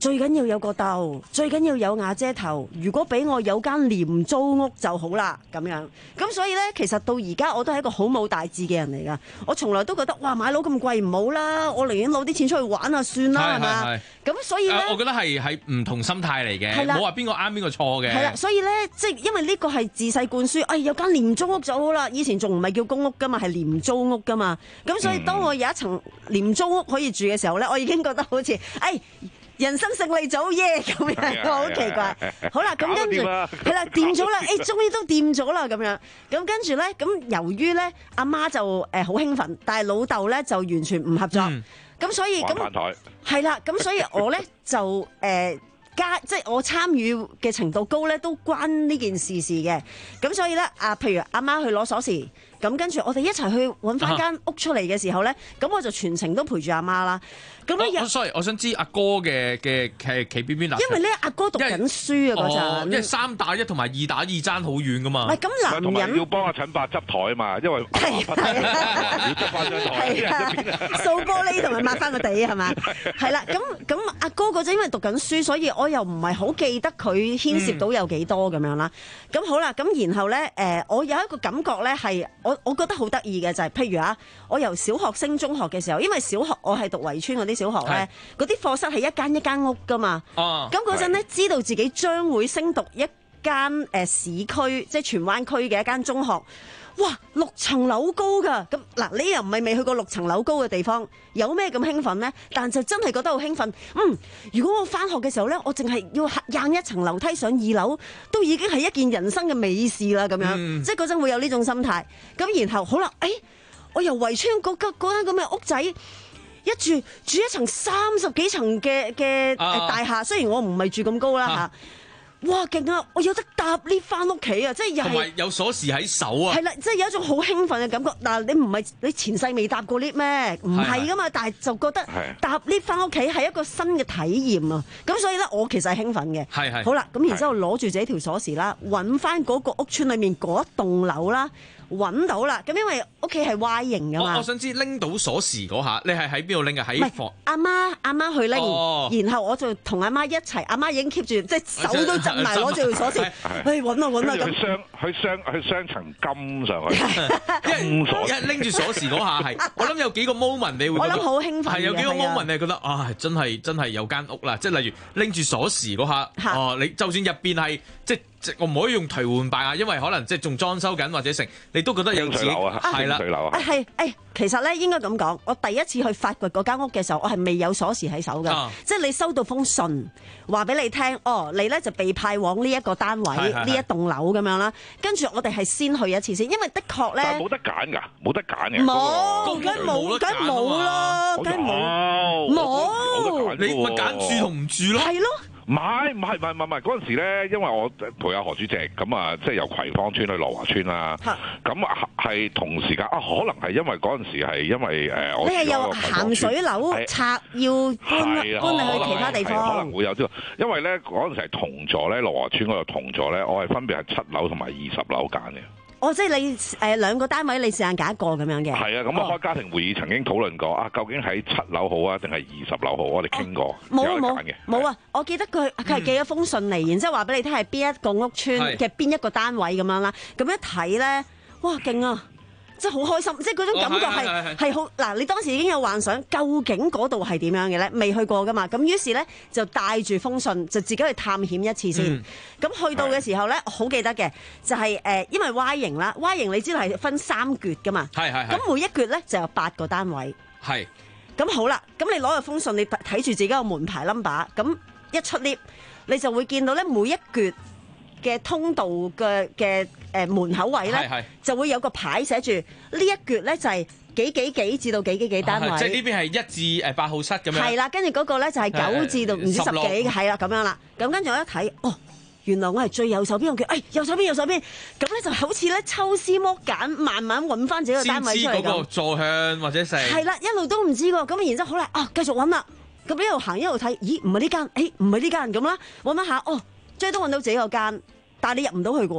最緊要有個竇，最緊要有瓦遮頭。如果俾我有間廉租屋就好啦，咁樣。咁所以呢，其實到而家我都係一個好冇大志嘅人嚟噶。我從來都覺得，哇，買樓咁貴唔好啦，我寧願攞啲錢出去玩下算啦，係嘛？咁所以呢， 呃、我覺得係係唔同心態嚟嘅，冇話邊個啱邊個錯嘅。 係啦，所以呢，即係因為呢個係自細灌輸，哎，有間廉租屋就好啦。以前仲唔係叫公屋噶嘛，係廉租屋噶嘛。咁所以當我有一層廉租屋可以住嘅時候呢，我已經覺得好似，哎。人生勝利組耶咁樣，好奇怪。好啦，咁跟住係啦，掂咗啦，誒，終於都掂咗啦咁樣。咁跟住咧，咁由於咧，阿媽就誒好興奮，但係老豆咧就完全唔合作。咁、嗯、所以咁係啦，咁所以我咧就誒。呃加即係我參與嘅程度高咧，都關呢件事事嘅。咁所以咧，啊，譬如阿媽去攞鎖匙，咁跟住我哋一齊去揾翻間屋出嚟嘅時候咧，咁、啊、我就全程都陪住阿媽啦。咁咧， 我 sorry， 我想知阿哥嘅嘅企企邊邊嗱？ 因為咧，阿哥讀緊書啊嗰陣， 因為三打一同埋二打二爭好遠噶嘛。 唔係咁男人要幫阿陳伯執台啊嘛，因為係係要執翻張台， 掃玻璃同埋抹翻個地係嘛？係啦，咁咁阿哥嗰陣因為讀緊書，所以我又唔係好記得佢牽涉到有幾多咁樣啦。咁、嗯、好啦，咁然後咧，誒、呃，我有一個感覺咧，係我我覺得好得意嘅就係、是，譬如啊，我由小學升中學嘅時候，因為小學我係讀圍村嗰啲小學咧，嗰啲課室係一間一間屋噶嘛。哦。咁嗰陣咧，知道自己將會升讀一間誒、呃、市區，即係荃灣區嘅一間中學。哇，六層樓高㗎，咁嗱，你又唔係未去過六層樓高嘅地方，有咩咁興奮呢？但就真係覺得好興奮。嗯，如果我返學嘅時候呢，我淨係要行一層樓梯上二樓，都已經係一件人生嘅美事啦。咁樣，嗯、即係嗰陣會有呢種心態。咁然後好啦，誒、哎，我由圍村嗰間嗰間咁嘅屋仔，一住住一層三十幾層嘅嘅大廈，雖然我唔係住咁高啦嚇。啊哇，勁啊！我有得搭 lift 翻屋企啊！即係又係同埋有鎖匙喺手啊！ 係啦，即係有一種好興奮嘅感覺。嗱，你唔係你前世未搭過 lift 咩？唔係噶嘛，但係就覺得搭 lift 翻屋企係一個新嘅體驗啊！咁所以咧，我其實係興奮嘅。係係。好啦，咁然之後攞住自己條鎖匙啦，揾翻嗰個屋村裏面嗰一棟樓啦。揾到啦，咁因為屋企係 Y 型噶嘛。 我想知拎到鎖匙嗰下，你係喺邊度拎嘅？喺房。 阿媽阿媽去拎，哦、然後我就同阿媽一齊，阿媽已經 keep 住，即係手都執埋攞住條鎖匙，去揾啊揾啊咁。 去雙去雙去雙層金上去， 金鎖。一拎住鎖匙嗰下係，我諗有幾個 moment 你會覺得。 我諗好興奮。 係有幾個 moment 你覺得啊，真係真係有間屋啦！即係例如拎住鎖匙嗰下，哦，你就算入邊係即係。即我唔可以用頹垣敗瓦，因為可能即係仲裝修緊或者成，你都覺得有自己係啦。 啊係誒，其實咧應該咁講，我第一次去發掘嗰間屋嘅時候，我係未有鎖匙喺手㗎，啊、即係你收到封信話俾你聽，哦，你咧就被派往呢一個單位呢一棟樓咁樣啦。跟住我哋係先去一次先，因為的確咧冇得揀㗎，冇得揀嘅。 冇，梗冇，梗冇啦，梗冇，冇， 你咪揀住同唔住咯。 係咯。 唔係唔係唔係唔係嗰陣時咧，因為我陪阿何主席咁啊，即係由葵芳村去羅華村啦。咁啊係同時間啊，可能係因為嗰陣時係因為誒，我你係有鹹水樓拆要搬搬你去其他地方， 可能會有啲。因為咧嗰陣時係同座咧，羅華村嗰度同座咧，我係分別係七樓同埋二十樓揀嘅。 哦，即係你誒兩個單位，你試下揀一個咁樣嘅。 係啊，咁啊開家庭會議曾經討論過啊，究竟喺七樓好啊，定係二十樓好？我哋傾過， 冇冇冇啊！我記得佢佢係寄咗封信嚟，然之後話俾你聽係邊一個屋村嘅邊一個單位咁樣啦。咁一睇咧，哇勁啊！真係好開心，即係嗰種感覺係係好嗱。你當時已經有幻想，究竟嗰度係點樣嘅咧？未去過噶嘛？咁於是咧就帶住封信，就自己去探險一次先。咁、嗯、去到嘅時候咧，好記得嘅就係、是、誒、呃，因為 Y 型啦 ，Y 型你知道係分三橛噶嘛。係係係。咁每一橛咧就有八個單位。係。咁好啦，咁你攞個封信，你睇住自己個門牌 number， 咁一出 lift，你就會見到咧每一橛嘅通道嘅嘅誒門口位咧，就會有個牌寫住呢一橛咧就係幾幾幾至到幾幾幾單位。 即係呢邊係一至誒八號室咁樣。 係啦，跟住嗰個咧就係九至到唔知十幾，係啦咁樣啦。咁跟住我一睇，哦，原來我係最右手邊個橛，誒右手邊右手邊，咁咧就好似咧抽絲剝繭，慢慢揾翻自己個單位出嚟咁。先知嗰個坐向或者成。係啦，一路都唔知喎。咁然之後好啦，啊繼續揾啦。咁一路行一路睇，咦唔係呢間，誒唔係呢間咁啦，揾一下，哦。即係都揾到自己個間，但係你入唔到去嘅喎，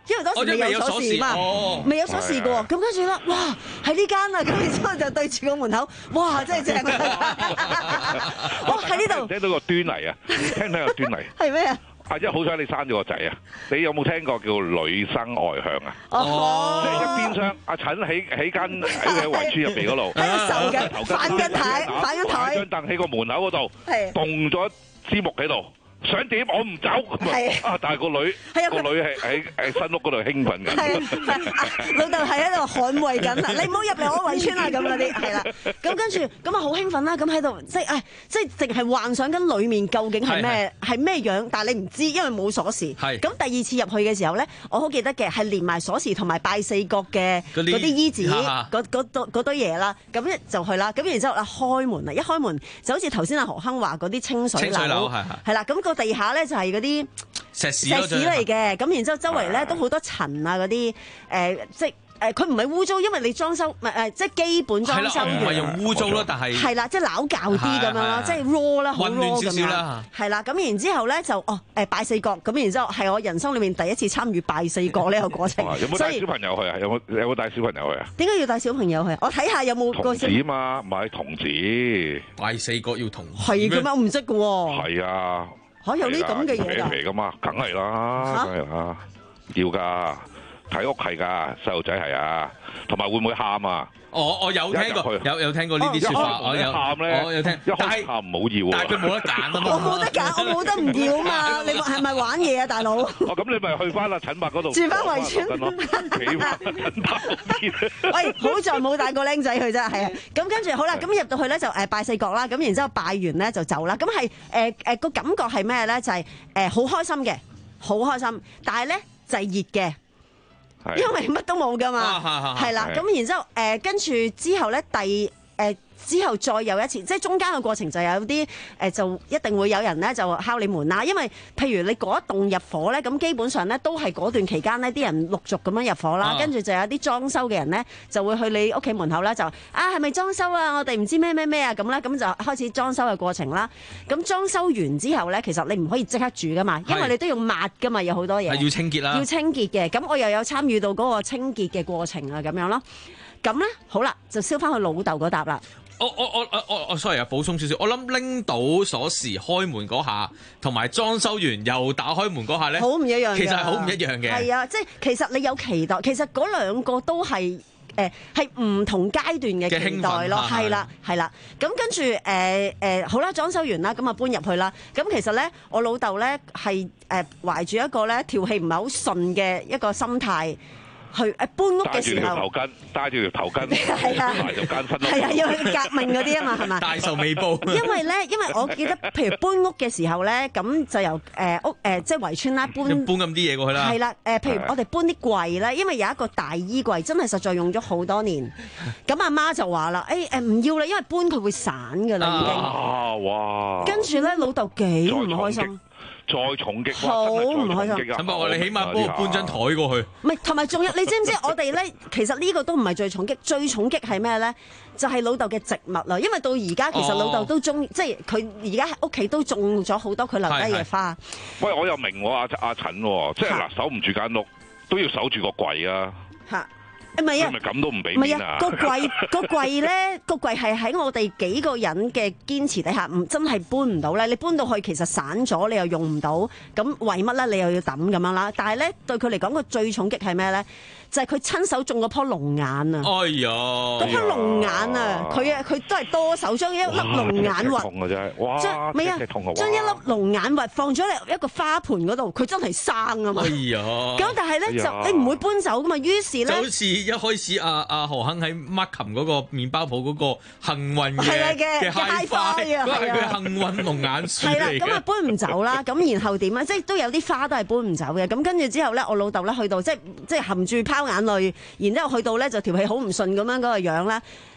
因為當時未有鎖匙嘛，未有鎖匙嘅喎。咁跟住咧，哇，喺呢間啊，咁然之後就對住個門口，哇，真係正啊！哇，喺呢度聽到個端倪啊，聽唔聽個端倪？ 係咩啊？ 啊！即係好彩你生咗個仔啊！你有冇聽過叫女生外向啊？ 哦， 即係一邊廂阿陳喺喺間喺圍村入邊嗰度， 喺度受緊，反緊台，反緊台， 張凳喺個門口嗰度，棟咗支木喺度。想點我唔走咁啊！但係個女個女係喺喺新屋嗰度興奮緊， 老豆係喺度捍衛緊啊！你唔好入嚟我圍村啊！咁嗰啲係啦，咁跟住咁啊好興奮啦！咁喺度即係誒，即係淨係幻想緊裡面究竟係咩係咩樣，但係你唔知，因為冇鎖匙。係咁第二次入去嘅時候咧，我好記得嘅係連埋鎖匙同埋拜四角嘅嗰啲衣紙嗰嗰嗰堆嘢啦。咁一就去啦。咁然之後啊開門啦，一開門就好似頭先阿何亨話嗰啲清水樓係啦。咁個地下咧就係嗰啲石屎石屎嚟嘅，咁然之後周圍咧都好多塵啊嗰啲誒，即係誒佢唔係污糟，因為你裝修唔係誒，即係基本裝修唔係用污糟咯，但係係啦，即係撈教啲咁樣咯，即係 raw 啦，好 raw 咁樣，係啦，咁然之後咧就哦誒拜四角，咁然之後係我人生裏面第一次參與拜四角呢個過程。 有冇帶小朋友去啊？有冇有冇帶小朋友去啊？ 點解要帶小朋友去？我睇下有冇個童子嘛，唔係童子拜四角要童係嘅咩？我唔識嘅喎。 係啊。 嚇有啲咁嘅嘢㗎？ 嚟㗎嘛，梗係啦，梗係啦，要㗎，睇屋係㗎，細路仔係啊，同埋會唔會喊啊？ 我我有聽過，有有聽過呢啲説法，我有喊咧， 我有聽， 一開喊唔好要， 但係佢冇得揀啊嘛， 我冇得揀，我冇得唔要啊嘛，你係咪玩嘢啊，大佬？ 哦，咁你咪去翻阿陳伯嗰度住翻圍村， 企翻陳伯嗰邊。 喂，好在冇帶個僆仔去啫，係啊。咁跟住好啦，咁入到去咧就誒拜四角啦，咁然之後拜完咧就走啦。咁係誒誒個感覺係咩咧？就係誒好開心嘅，好開心，但係咧就係熱嘅。因為乜都冇噶嘛，係啦，咁然之後誒跟住之後咧，第誒之後再有一次，即係中間嘅過程就有啲誒，就一定會有人咧就敲你門啦。因為譬如你嗰一棟入伙咧，咁基本上咧都係嗰段期間呢啲人陸續咁樣入伙啦，跟住就有啲裝修嘅人咧就會去你屋企門口啦，就啊係咪裝修啊？我哋唔知咩咩咩啊咁咧，咁就開始裝修嘅過程啦。咁裝修完之後咧，其實你唔可以即刻住噶嘛，因為你都要抹噶嘛，有好多嘢要清潔啦， 要清潔嘅。咁我又有參與到嗰個清潔嘅過程啊，咁樣咯。咁咧好啦，就燒翻去老豆嗰笪啦。 我我我我我我 sorry 啊，補充少少，我諗拎到鎖匙開門嗰下，同埋裝修完又打開門嗰下咧， 好唔一樣嘅。 其實係好唔一樣嘅。 係啊，即係其實你有期待，其實嗰兩個都係誒係唔同階段嘅期待咯。係啦，係啦。咁跟住誒誒好啦，裝修完啦，咁啊搬入去啦。咁其實咧，我老豆咧係誒懷住一個咧條氣唔係好順嘅一個心態。去誒搬屋嘅時候， 戴住條頭巾，戴住條頭巾，係啊，就艱辛咯。 係啊，要去革命嗰啲啊嘛，係嘛？ 大仇未報。 因為咧，因為我記得，譬如搬屋嘅時候咧，咁就由誒屋誒即係圍村啦，搬搬咁啲嘢過去啦。 係啦，誒譬如我哋搬啲櫃咧，因為有一個大衣櫃，真係實在用咗好多年。咁阿媽就話啦，誒誒唔要啦，因為搬佢會散㗎啦，已經。 啊哇！ 跟住咧，老豆幾唔開心。 再重擊， 好唔開心。 陳伯話：你起碼幫我搬張台過去。 唔係，同埋仲有，你知唔知我哋咧？其實呢個都唔係最重擊，最重擊係咩咧？就係老豆嘅植物啦。因為到而家其實老豆都中，即係佢而家喺屋企都種咗好多佢留低嘅花。 喂，我又明喎，阿阿陳喎，即係嗱，守唔住間屋都要守住個櫃啊。嚇！ 唔係啊， 咪咁都唔俾面啊！ 個櫃個櫃咧，個櫃係喺我哋幾個人嘅堅持底下，唔真係搬唔到咧。你搬到去其實散咗，你又用唔到，咁為乜咧？你又要抌咁樣啦。但係咧，對佢嚟講個最重擊係咩咧？就係佢親手種嗰棵龍眼啊！ 哎呀， 嗰棵龍眼啊，佢啊佢都係多手將一粒龍眼核， 痛嘅啫，哇！ 將咩啊？將一粒龍眼核放咗嚟一個花盆嗰度，佢真係生啊嘛！ 哎呀！ 咁但係咧就你唔會搬走噶嘛，於是咧就好似一開始阿阿何亨喺 Markham 嗰個麵包鋪嗰個幸運嘅嘅 high five 啊，嗰係佢幸運龍眼樹嚟嘅。係啦， 咁啊搬唔走啦，咁然後點啊？即係都有啲花都係搬唔走嘅。咁跟住之後咧，我老豆咧去到即係即係含住拋眼淚，然之後去到咧就條氣好唔順咁樣嗰個樣咧，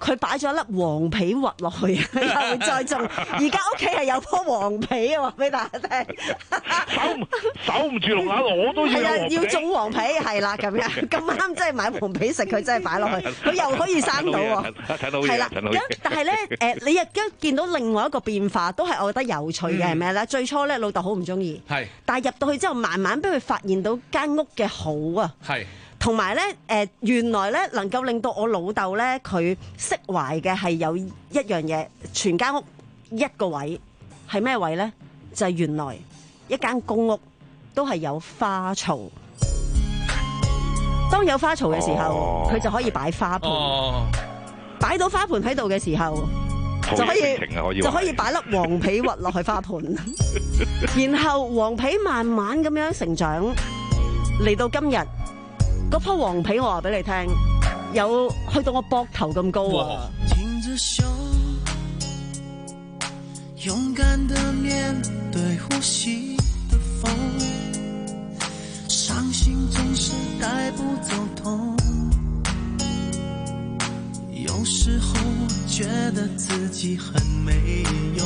佢擺咗一粒黃皮核落去，又再種。而家屋企係有棵黃皮啊，話俾大家聽。 守守唔住龍眼，我都要黃皮。係啊， 要種黃皮，係啦咁樣。咁啱真係買黃皮食，佢真係擺落去，佢又可以生到喎。 睇到嘢， 係啦。咁但係咧，誒，你亦都見到另外一個變化，都係我覺得有趣嘅係咩咧？最初咧，老豆好唔中意，係，但係入到去之後，慢慢俾佢發現到間屋嘅好啊，係。同埋咧，誒原來咧能夠令到我老豆咧佢釋懷嘅係有一樣嘢，全間屋一個位係咩位咧？就係原來一間公屋都係有花槽。當有花槽嘅時候，佢就可以擺花盆。擺到花盆喺度嘅時候，就可以就可以擺粒黃皮核落去花盆。然後黃皮慢慢咁樣成長，嚟到今日。嗰棵黃皮我話俾你聽，有去到我膊頭咁高啊！挺着胸，勇敢地面對呼吸的風，傷心總是帶不走痛，有時候我覺得自己很沒用，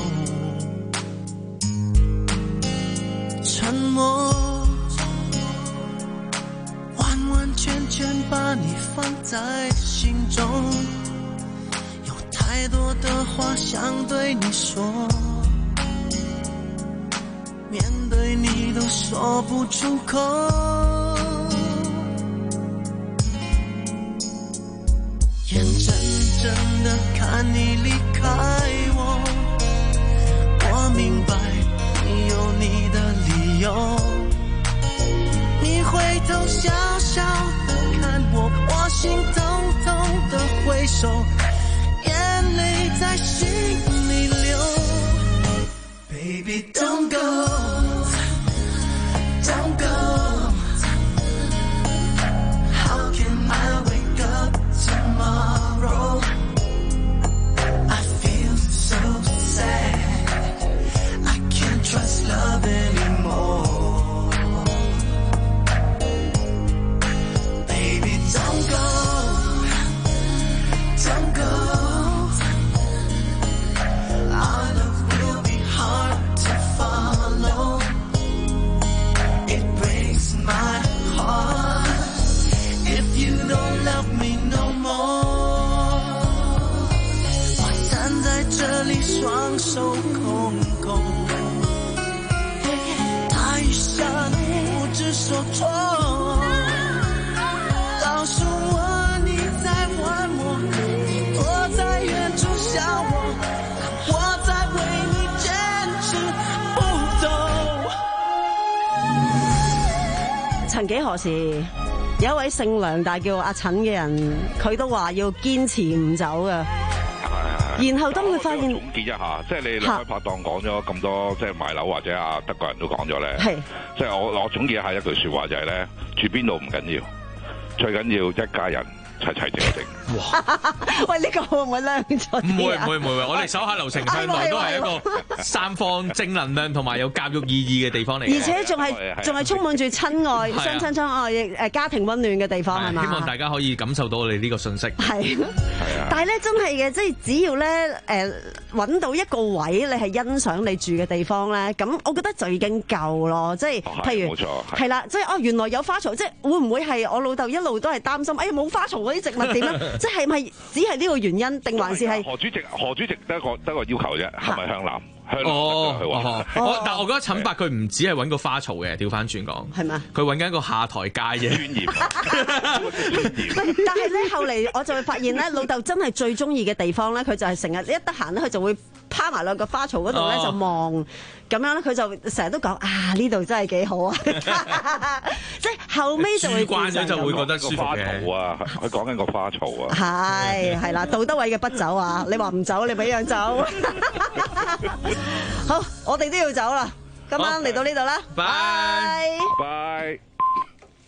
沉默完全全把你放在心中，有太多的話想對你說，面對你都說不出口，眼睜睜地看你離開我，我明白你有你的理由，你回頭笑笑地看我，我心痛痛地揮手，眼淚在心裡流。Baby don't go, don't go. How can I wake up tomorrow? I feel so sad. I can't trust love anymore.Don't go, don't go. Our love will be hard to follow. It breaks my heart if you don't love me no more. 我站在這裡，雙手空空，大雨下得不知所措。告訴我你在玩我，你躲在遠處笑我，我在為你堅持不走。曾幾何時，有一位姓梁但叫阿陳嘅人，佢都話要堅持唔走嘅。然後當佢發現，總結一下，即係你兩位拍檔講咗咁多，即係買樓或者阿德國人都講咗咧，即係我我總結一下一句説話就係咧，住邊度唔緊要。最緊要一家人齊齊整整。哇！喂，呢、這個會唔會靚咗？唔會唔會唔會，我哋手下留情向來都係一個散放正能量同埋有教育意義嘅地方嚟。而且仲係仲係充滿住親愛、相親相愛、誒家庭溫暖嘅地方係嘛？希望大家可以感受到我哋呢個信息。係。係啊。但係咧，真係嘅，即係只要咧誒揾到一個位，你係欣賞你住嘅地方咧，咁我覺得就已經夠咯。即係譬如係啦，即係哦，原來有花槽，即係會唔會係我老豆一路都係擔心？哎呀，冇花槽嗰啲植物點咧？即係咪只係呢個原因，定還是係何主席？何主席得一個得個要求啫，係咪向南？向南哦哦哦！但係我覺得陳伯佢唔止係揾個花槽嘅，調翻轉講係咪？佢揾緊一個下台階嘅尊嚴。但係咧，後嚟我就會發現咧，老豆真係最中意嘅地方咧，佢就係成日一得閒咧，佢就會趴埋兩個花槽嗰度咧就望，咁樣咧佢就成日都講啊呢度真係幾好啊！即係後尾就會慣咗就會覺得舒服嘅。花槽啊，佢講緊個花槽啊。係係啦，杜德偉嘅不走啊！你話唔走，你俾樣走。好，我哋都要走啦。今晚嚟到呢度啦，拜。